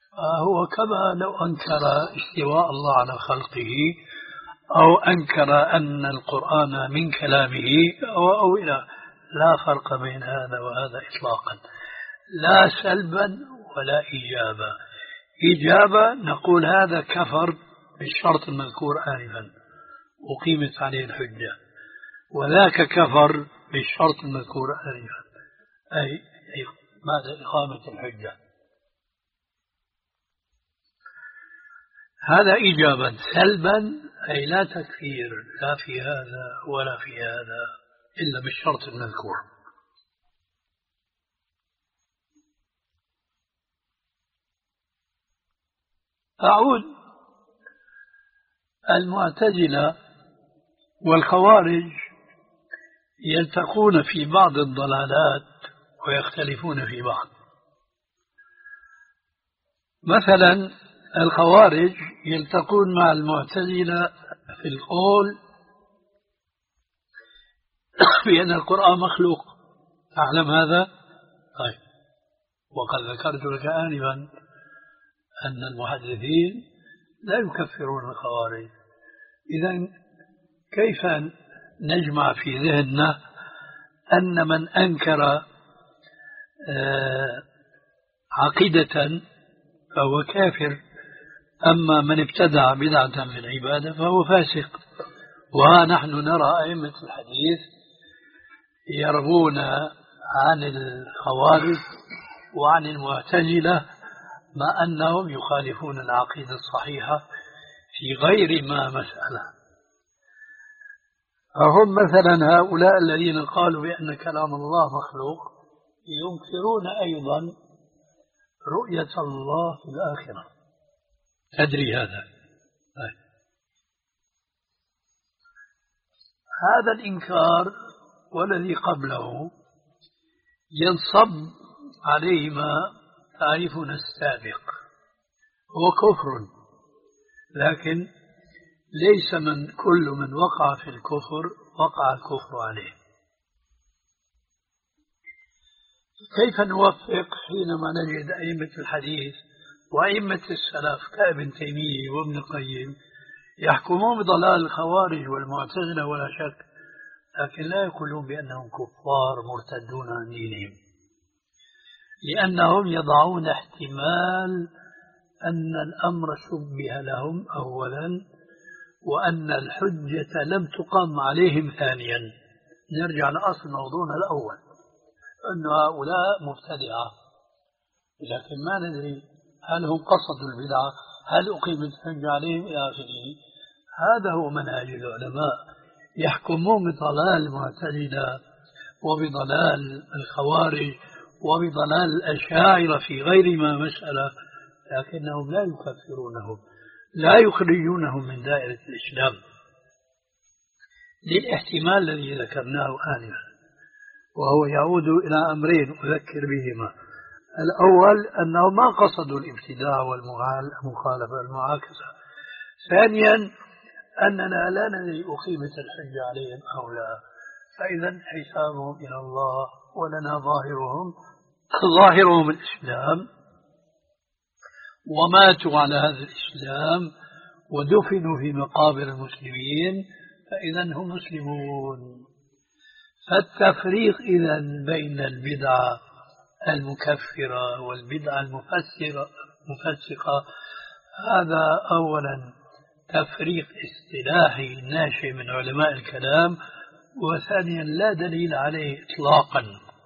هو كما لو أنكر استواء الله على خلقه أو أنكر أن القرآن من كلامه أو, أو إلى لا فرق بين هذا وهذا إطلاقا، لا سلبا ولا إيجابا. إيجابا نقول هذا كفر بالشرط المذكور آنفا أقيمت عليه الحجة، وذاك كفر بالشرط المذكور آنفا أي, أي ماذا إقامة الحجة. هذا إيجابا. سلبا أي لا تكفير لا في هذا ولا في هذا إلا بالشرط المذكور. أعود. المعتزلة والخوارج يلتقون في بعض الضلالات ويختلفون في بعض. مثلا الخوارج يلتقون مع المعتزلة في القول بأن القرآن مخلوق. تعلم هذا؟ طيب. وقد ذكرت لك آنفا أن المحدثين لا يكفرون الخوارج. إذن كيف نجمع في ذهننا أن من أنكر عقيدة فهو كافر، أما من ابتدع بدعة في العبادة فهو فاسق؟ وها نحن نرى أئمة الحديث يرغون عن الخوارج وعن المعتزلة مع أنهم يخالفون العقيدة الصحيحة في غير ما مسألة. هم مثلا هؤلاء الذين قالوا بأن كلام الله مخلوق ينكرون أيضا رؤية الله في الآخرة. تدري هذا؟ هذا الإنكار والذي قبله ينصب عليه ما تعرفنا السابق، هو كفر، لكن ليس من كل من وقع في الكفر وقع الكفر عليه. كيف نوفق حينما نجد أئمة الحديث وأئمة السلف كابن تيمية وابن القيم يحكمون بضلال الخوارج والمعتزلة ولا شك، لكن لا يقولون بأنهم كفار مرتدون عن دينهم، لأنهم يضعون احتمال أن الأمر شبه لهم أولا وأن الحجة لم تقام عليهم ثانيا. نرجع لأصل موضوعنا الأول أن هؤلاء مبتدعة، لكن ما ندري هل هم قصدوا البدعة، هل أقيمت الحجة عليهم إلى آخره. هذا هو منهج العلماء، يحكمون بضلال المعتزلة وبضلال الخوارج وبضلال الأشاعرة في غير ما مسألة، لكنهم لا يكفرونهم، لا يخرجونهم من دائرة الإسلام للاحتمال الذي ذكرناه آنفا، وهو يعود إلى أمرين أذكر بهما. الأول أنه ما قصدوا الابتداع والمخالفة المعاكسة. ثانيا أننا لا ندري أقيمت الحجة عليهم أو لا، فإذا حسابهم إلى الله ولنا ظاهرهم ظاهرهم الإسلام، وماتوا على هذا الإسلام ودفنوا في مقابر المسلمين، فإذا هم مسلمون. فالتفريق إذا بين البدعة المكفرة والبدعة المفسرة مفسقة هذا أولا تفريق اصطلاحي ناشئ من علماء الكلام، وثانيا لا دليل عليه إطلاقا.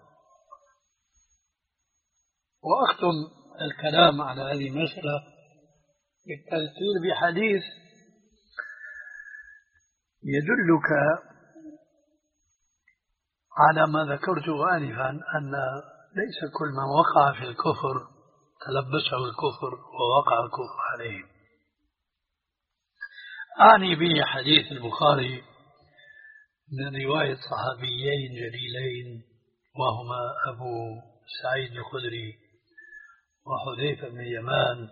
وأختم الكلام على هذه المسألة بالتذكير بحديث يدلك على ما ذكرته آنفا أن ليس كل من وقع في الكفر تلبسه الكفر ووقع الكفر عليه. أعني به حديث البخاري من رواية صحابيين جليلين وهما أبو سعيد الخدري وحذيفة بن اليمان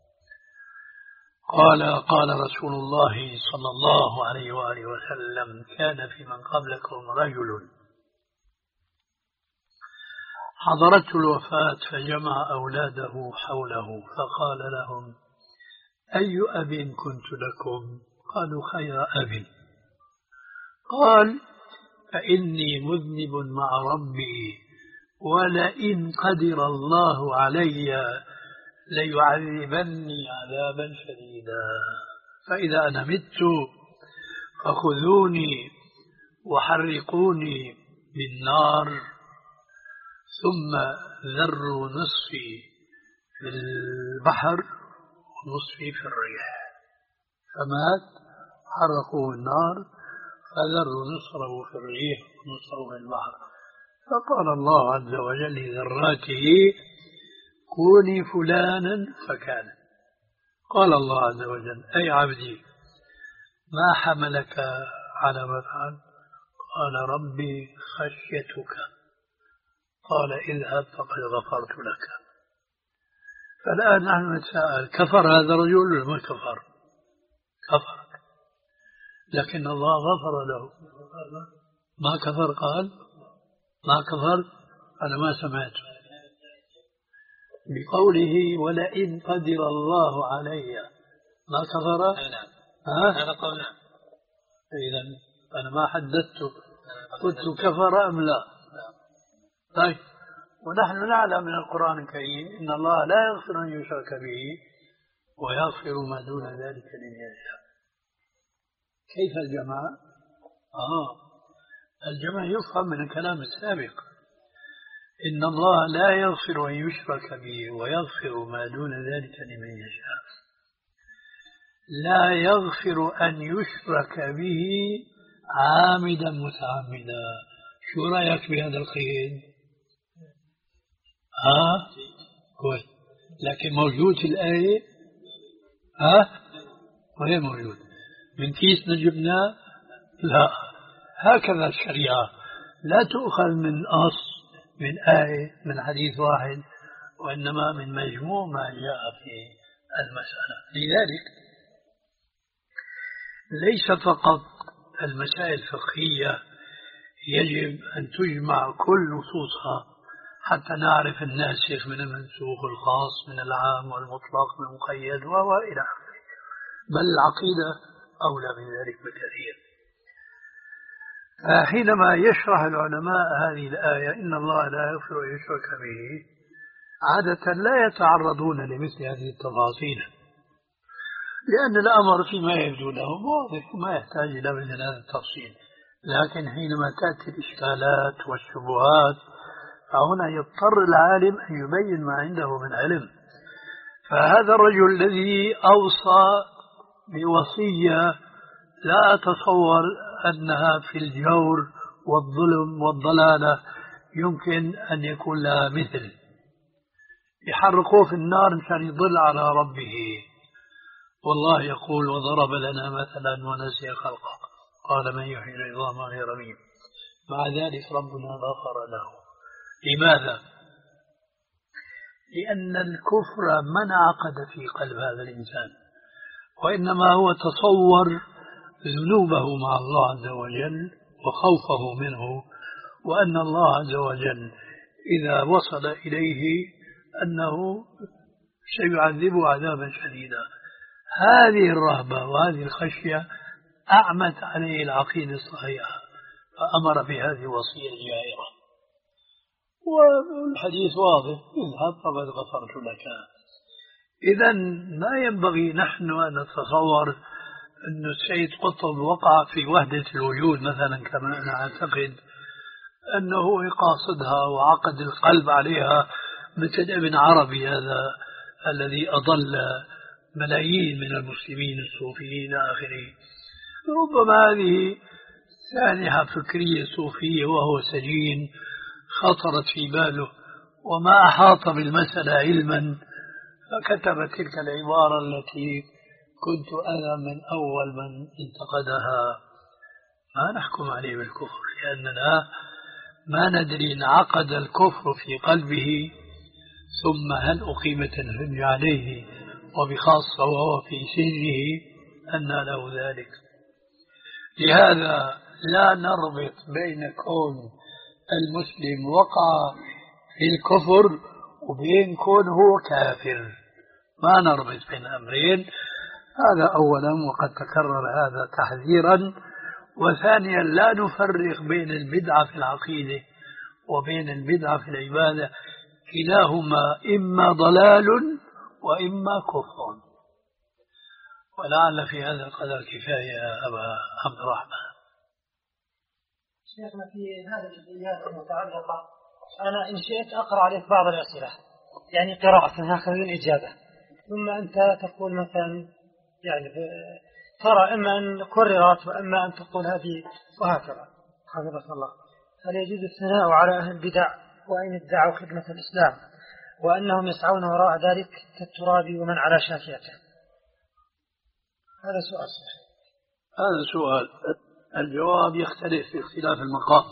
قال قال رسول الله صلى الله عليه وآله وسلم: كان في من قبلكم رجل حضرته الوفاة فجمع أولاده حوله فقال لهم: أي أب كنت لكم؟ قالوا: خير أب. قال: فإني مذنب مع ربي، ولئن قدر الله علي ليعذبني عذابا شديدا، فإذا أنا مت فخذوني وحرقوني بالنار ثم ذروا نصفي في البحر ونصفي في الريح. فمات، حرقوه النار، فذروا نصره في الريح ونصره في البحر. فقال الله عز وجل لذراته: كوني فلانا فكان. قال الله عز وجل: أي عبدي ما حملك على ما فعل؟ قال: ربي خشيتك. قال: اذهب فقد غفرت لك. فالآن نحن نتساءل: كفر هذا الرجل ولا ما كفر؟ كفر، لكن الله غفر له. ما كفر؟ قال ما كفر. أنا ما سمعت بقوله ولئن قدر الله علي ما كفر. هذا قول. إذا أنا ما حددت قلت كفر أم لا. طيب، ونحن نعلم من القرآن الكريم إن الله لا يغفر أن يشرك به ويغفر ما دون ذلك لمن يشاء. كيف الجمع؟ آه الجمع يفهم من الكلام السابق. إن الله لا يغفر أن يشرك به ويغفر ما دون ذلك لمن يشاء. لا يغفر أن يشرك به عامدا متعمدا. شو رأيك بهذا القيد؟ ها؟ آه؟ كويس. لكن موجود في الآية؟ ها؟ آه؟ وهي موجود من كيسنا جبناه؟ لا. هكذا الشريعة لا تؤخذ من أصل، من آية، من حديث واحد، وإنما من مجموع ما جاء في المسألة. لذلك ليس فقط المسائل الفقهية يجب أن تجمع كل نصوصها حتى نعرف الناسخ من المنسوخ، الخاص من العام، والمطلق من المقيد، وإلى آخره. بل العقيدة أولى من ذلك بكثير. حينما يشرح العلماء هذه الآية إن الله لا يغفر أن يشرك به، عادة لا يتعرضون لمثل هذه التفاصيل، لأن الأمر فيما يبدو لهم واضح وما يحتاج إلى مثل هذا التفصيل. لكن حينما تأتي الإشكالات والشبهات فهنا يضطر العالم أن يبين ما عنده من علم. فهذا الرجل الذي أوصى بوصية لا أتصور أنها في الجور والظلم والضلالة يمكن أن يكون لها مثل. يحرقوه في النار مشان يضل على ربه. والله يقول: وضرب لنا مثلا ونسي خلقه قال من يحيي العظام وهي رميم. مع ذلك ربنا غفر له. لماذا؟ لأن الكفر ما انعقد في قلب هذا الإنسان، وإنما هو تصور ذنوبه مع الله عز وجل وخوفه منه، وأن الله عز وجل إذا وصل إليه أنه سيعذبه عذابا شديدا. هذه الرهبة وهذه الخشية أعمت عليه العقيدة الصحيحة، فأمر بهذه الوصية الجائرة. والحديث واضح: اذهب فقد غفرت لك. إذا ما ينبغي نحن أن نتصور أن السيد قطب وقع في وحدة الوجود مثلا كما أنا أعتقد، أنه قاصدها وعقد القلب عليها مثل ابن عربي هذا الذي أضل ملايين من المسلمين الصوفيين آخره. ربما هذه سانحة فكرية صوفية وهو سجين خطرت في باله وما أحاط بالمسألة علما، فكتب تلك العبارة التي كنت أنا من أول من انتقدها. ما نحكم عليه بالكفر، لأننا ما ندري إن عقد الكفر في قلبه ثم هل أقيمت الحجة عليه، وبخاصة وهو في سجنه أن له ذلك. لهذا لا نربط بين كون المسلم وقع في الكفر وبين كونه كافر، ما نربط بين أمرين. هذا أولا، وقد تكرر هذا تحذيرا. وثانيا لا نفرق بين البدعة في العقيدة وبين البدعة في العبادة، كلاهما إما ضلال وإما كفر. ولعل في هذا القدر كفاية يا أبا عبد الرحمن. شيخنا في هذه الجزئيات المتعلقة أنا إن شئت أقرأ عليك بعض الأسئلة، يعني قراءة هكذا من إجابة، ثم أنت تقول مثلا يعني ترى إما أن كررت وإما أن تقول هذه، وهكذا حفظك الله. هل يجوز الثناء على أهل البدع وإن ادعوا خدمة الإسلام وأنهم يسعون وراء ذلك كالتراب ومن على شاكيته؟ هذا سؤال صحيح. هذا سؤال الجواب يختلف في اختلاف المقام.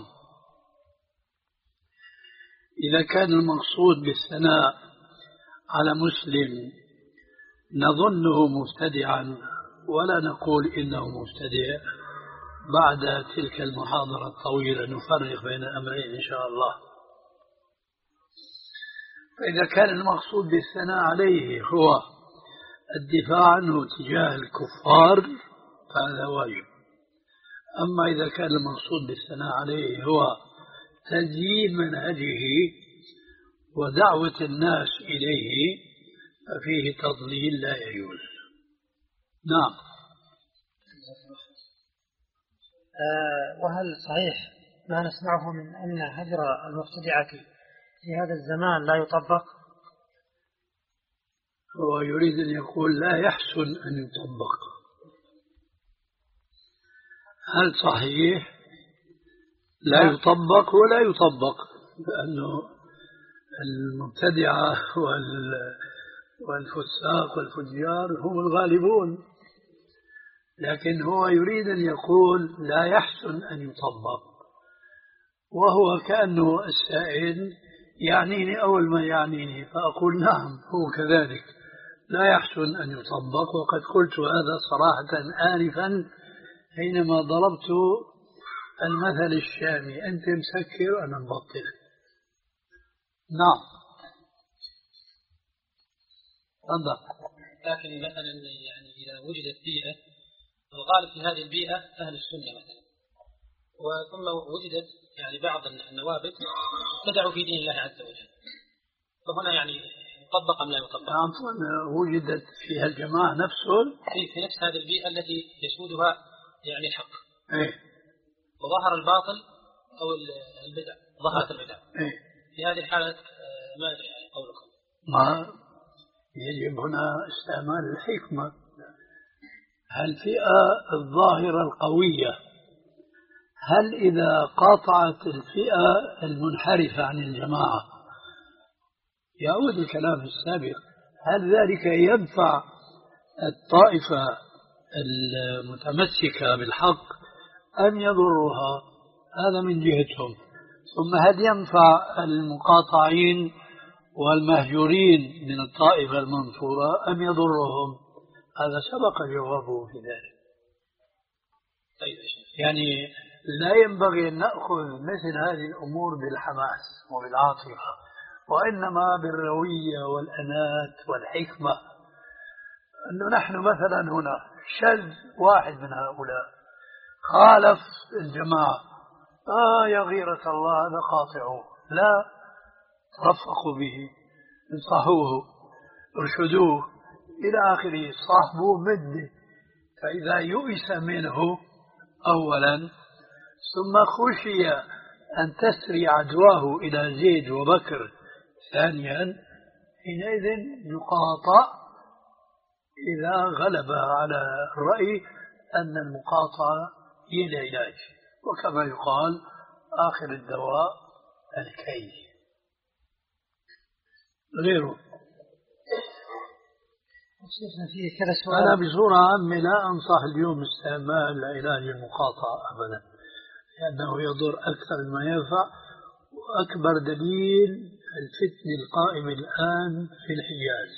إذا كان المقصود بالثناء على مسلم نظنه مبتدعا ولا نقول إنه مبتدع، بعد تلك المحاضرة الطويلة نفرق بين الأمرين إن شاء الله. فإذا كان المقصود بالثناء عليه هو الدفاع عنه تجاه الكفار فهذا واجب. أما إذا كان المقصود بالثناء عليه هو تزيين منهجه ودعوة الناس إليه ففيه تضليل لا يجوز. نعم. آه وهل صحيح ما نسمعه من أن هجر المبتدعة في هذا الزمان لا يطبق؟ هو يريد أن يقول لا يحسن أن يطبق. هل صحيح لا يطبق؟ ولا يطبق، لأنه المبتدعة والفساق والفجار هم الغالبون، لكن هو يريد أن يقول لا يحسن أن يطبق، وهو كأنه السائل يعنيني أول ما يعنيني، فأقول نعم هو كذلك لا يحسن أن يطبق. وقد قلت هذا صراحة آنفا حينما ضربت المثل الشامي، أنت مسكر أنا مبطل. نعم. تفضل. لكن مثلا يعني إذا وجدت بيئة، الغالب في هذه البيئة أهل السنة مثلا، وثم وجدت يعني بعض النوابت ابتدعوا في دين الله عز وجل، فهنا يعني يطبق أم لا يطبق؟ عفوا، وجدت فيها الجماعة نفسهم في, في نفس هذه البيئة التي يسودها يعني الحق، إيه؟ وظهر الباطل أو البدع، ظهرت البدع، إيه؟ في هذه الحالة ما أدري يعني قولكم. ما يجب هنا استعمال الحكمة. الفئة الظاهرة القوية، هل إذا قاطعت الفئة المنحرفة عن الجماعة، يعود الكلام السابق، هل ذلك ينفع الطائفة المتمسكة بالحق أم يضرها؟ هذا من جهتهم. ثم هل ينفع المقاطعين والمهجورين من الطائفة المنصورة أم يضرهم؟ هذا سبق جوابه في ذلك. يعني لا ينبغي أن نأخذ مثل هذه الأمور بالحماس وبالعاطفة، وإنما بالروية والأنات والحكمة. أنه نحن مثلا هنا شذ واحد من هؤلاء خالف الجماعة، آه يا غيرة الله هذا قاطعوه، لا، ترفقوا به، انصحوه، ارشدوه إلى آخره، صاحبوه مده. فإذا يؤس منه أولا ثم خشي أن تسري عدواه إلى زيد وبكر ثانيا، حينئذ يقاطع إذا غلب على الرأي أن المقاطعة هي العلاج، وكما يقال آخر الدواء الكي. غيره. أنا بصورة عامة لا أنصح اليوم استعمال علاج المقاطعة أبدا، لأنه يضر أكثر مما ينفع. وأكبر دليل الفتنة القائم الآن في الحجاز،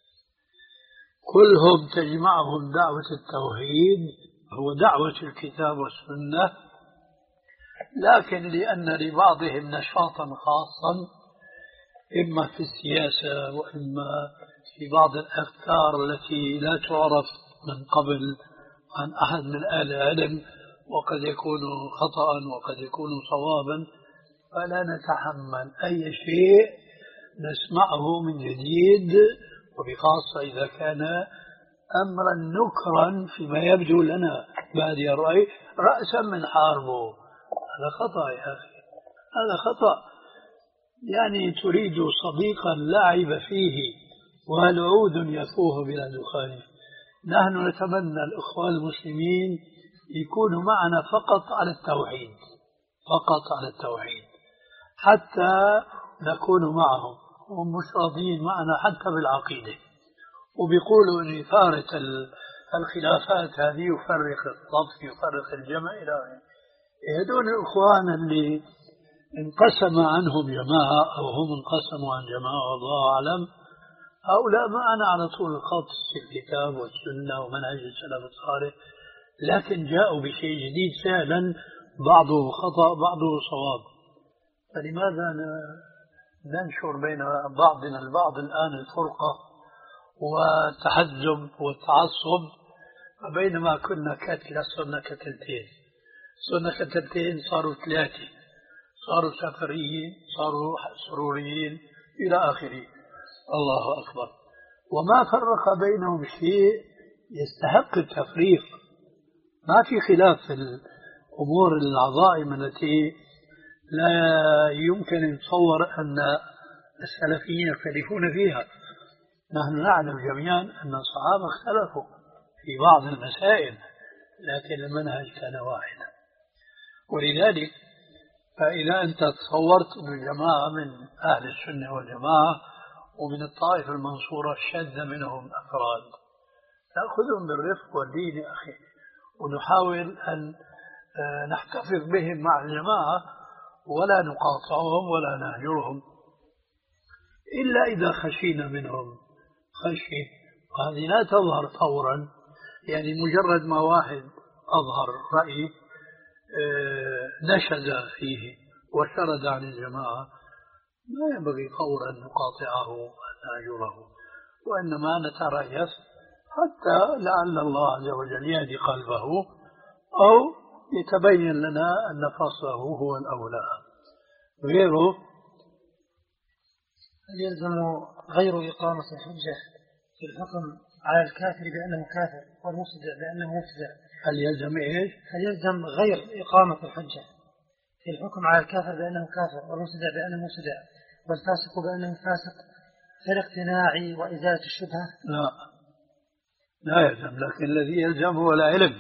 كلهم تجمعهم دعوة التوحيد، هو دعوة الكتاب والسنة، لكن لأن لبعضهم نشاطا خاصا إما في السياسة وإما في بعض الأفكار التي لا تعرف من قبل عن أحد من أهل العلم، وقد يكون خطأ وقد يكون صوابا، فلا نتحمل أي شيء نسمعه من جديد، وبخاصة إذا كان أمرا نكرا فيما يبدو لنا بادي الرأي رأسا من حاربه. هذا خطأ يا أخي، هذا خطأ. يعني تريد صديقا لا عيب فيه وهل عود يفوه بلا دخان. نحن نتمنى الإخوان المسلمين يكونوا معنا فقط على التوحيد، فقط على التوحيد، حتى نكون معهم، هم مش راضيين معنا حتى بالعقيدة، وبيقولوا أن إثارة الخلافات هذه يفرق الصف يفرق الجمع إلى آخره. هذول الإخوان اللي انقسم عنهم جماعة أو هم انقسموا عن جماعة والله أعلم، هؤلاء معنا على طول الخط في الكتاب والسنة ومنهج السلف الصالح، لكن جاءوا بشيء جديد فعلا بعضه خطأ بعضه صواب. فلماذا ننشر بين بعضنا البعض الآن الفرقة والتحزب والتعصب، بينما كنا كتلة صرنا كتلتين، صرنا كتلتين صاروا ثلاثة، صاروا سفريين صاروا سروريين إلى آخره. الله أكبر. وما فرق بينهم شيء يستحق التفريق. ما في خلاف في الأمور العظائم التي لا يمكن أن يتصور أن السلفيين يختلفون فيها. نحن نعلم جميعا أن الصحابة اختلفوا في بعض المسائل، لكن المنهج كان واحدا. ولذلك فإذا أنت تصورت أن جماعة من أهل السنة والجماعة ومن الطائفة المنصورة شد منهم أفراد، نأخذهم بالرفق والدين يا أخي، ونحاول أن نحتفظ بهم مع الجماعة ولا نقاطعهم ولا نهجرهم إلا إذا خشينا منهم خشية، وهذه لا تظهر فورا. يعني مجرد ما واحد أظهر رأي نشد فيه وشرد عن الجماعة ما ينبغي فورا نقاطعه ونهجره، وإنما نتريث حتى لعل الله عز وجل يهدي قلبه أو يتبين لنا أن فصله هو الأولى. غيره هل يلزم غير إقامة الحجة في الحكم على الكافر بأنه كافر والمبتدع بأنه مبتدع؟ هل يلزم إيش؟ هل يلزم غير إقامة الحجة في الحكم على الكافر بأنه كافر والمبتدع بأنه مبتدع والفاسق بأنه فاسق في الاقتناع وإزالة الشبهة؟ لا لا يلزم، لكن الذي يلزم هو العلم،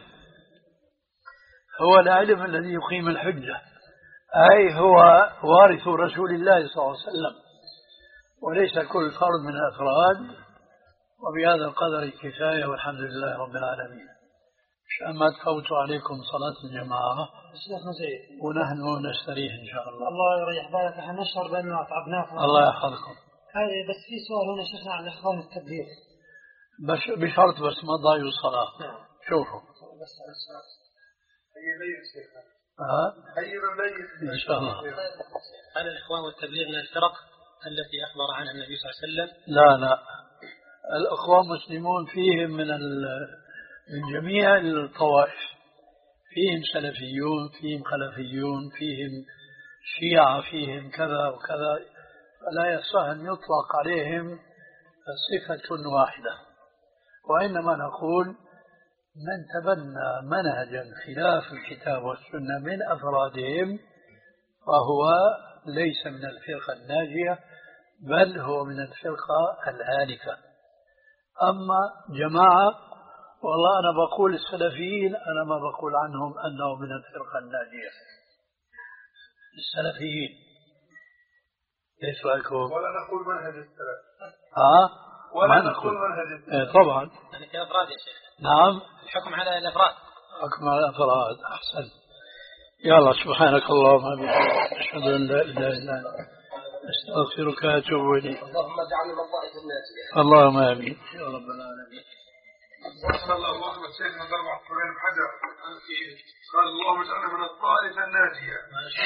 هو العلم الذي يقيم الحجة، أي هو وارث رسول الله صلى الله عليه وسلم، وليس كل فرد من الأفراد. وبهذا القدر كفاية والحمد لله رب العالمين. عشان ما تفوت عليكم صلاة الجماعة الشيخ زيد ونحن نستريح إن شاء الله. الله يريح بالك، احنا نشعر بأنه أتعبناكم. الله يحفظكم. هذه بس في سؤال هنا شيخنا عن إخوان التبليغ، بشرط بس ما ضايعوا الصلاة. نعم. شوفوا بس على السؤال هي ليل شيخنا. ها؟ هي ليل إن شاء الله. هل الإخوان والتبليغ من الفرق التي أخبر عنها النبي صلى الله عليه وسلم؟ لا لا، الأخوان مسلمون فيهم من من جميع الطوائف، فيهم سلفيون فيهم خلفيون فيهم شيعة فيهم كذا وكذا، فلا يصح أن يطلق عليهم صفة واحدة. وإنما نقول من تبنى منهجا خلاف الكتاب والسنة من أفرادهم فهو ليس من الفرقة الناجية، بل هو من الفرقة الهالكة. أما جماعة، والله أنا بقول السلفيين، أنا ما بقول عنهم أنه من الفرقة الناجية. السلفيين ليش رأيكم؟ ولا نقول منهج السلف. ها؟ ولا نقول منهج السلف. إيه طبعا. يعني كأفراد يا شيخ. نعم. الحكم على الأفراد. حكم على الأفراد. أحسن. يلا سبحانك اللهم وبحمدك أشهد أن لا إله إلا أنت أستغفرك وأتوب إليك. اللهم اجعلنا من طائفة الناس. اللهم آمين يا رب العالمين. وصل الله أحمد شيخنا ضرب عقبين بحجر قال اللهم اجعلنا من الطائفة الناجية.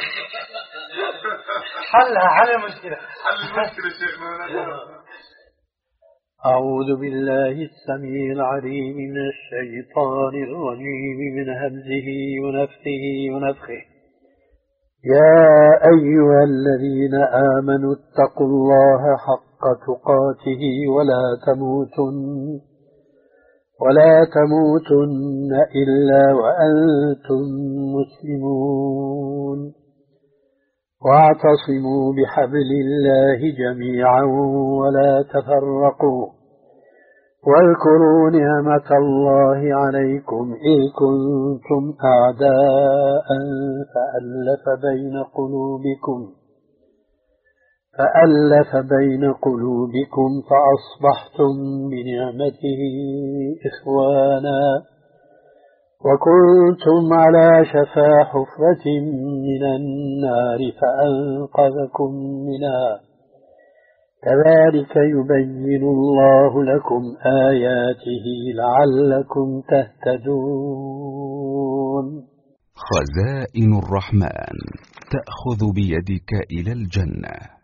حلها حل المشكلة حل المشكلة شيخنا. أعوذ بالله السميع العليم من الشيطان الرجيم من همزه ونفثه ونفخه. يا أيها الذين آمنوا اتقوا الله حق تقاته ولا تموتن ولا تموتن إلا وأنتم مسلمون واعتصموا بحبل الله جميعا ولا تفرقوا واذكروا نعمة الله عليكم إذ كنتم أعداء فألف بين قلوبكم فألف بين قلوبكم فأصبحتم بنعمته إخوانا وكنتم على شفا حفرة من النار فأنقذكم منها كذلك يبين الله لكم آياته لعلكم تهتدون. خزائن الرحمن تأخذ بيدك إلى الجنة.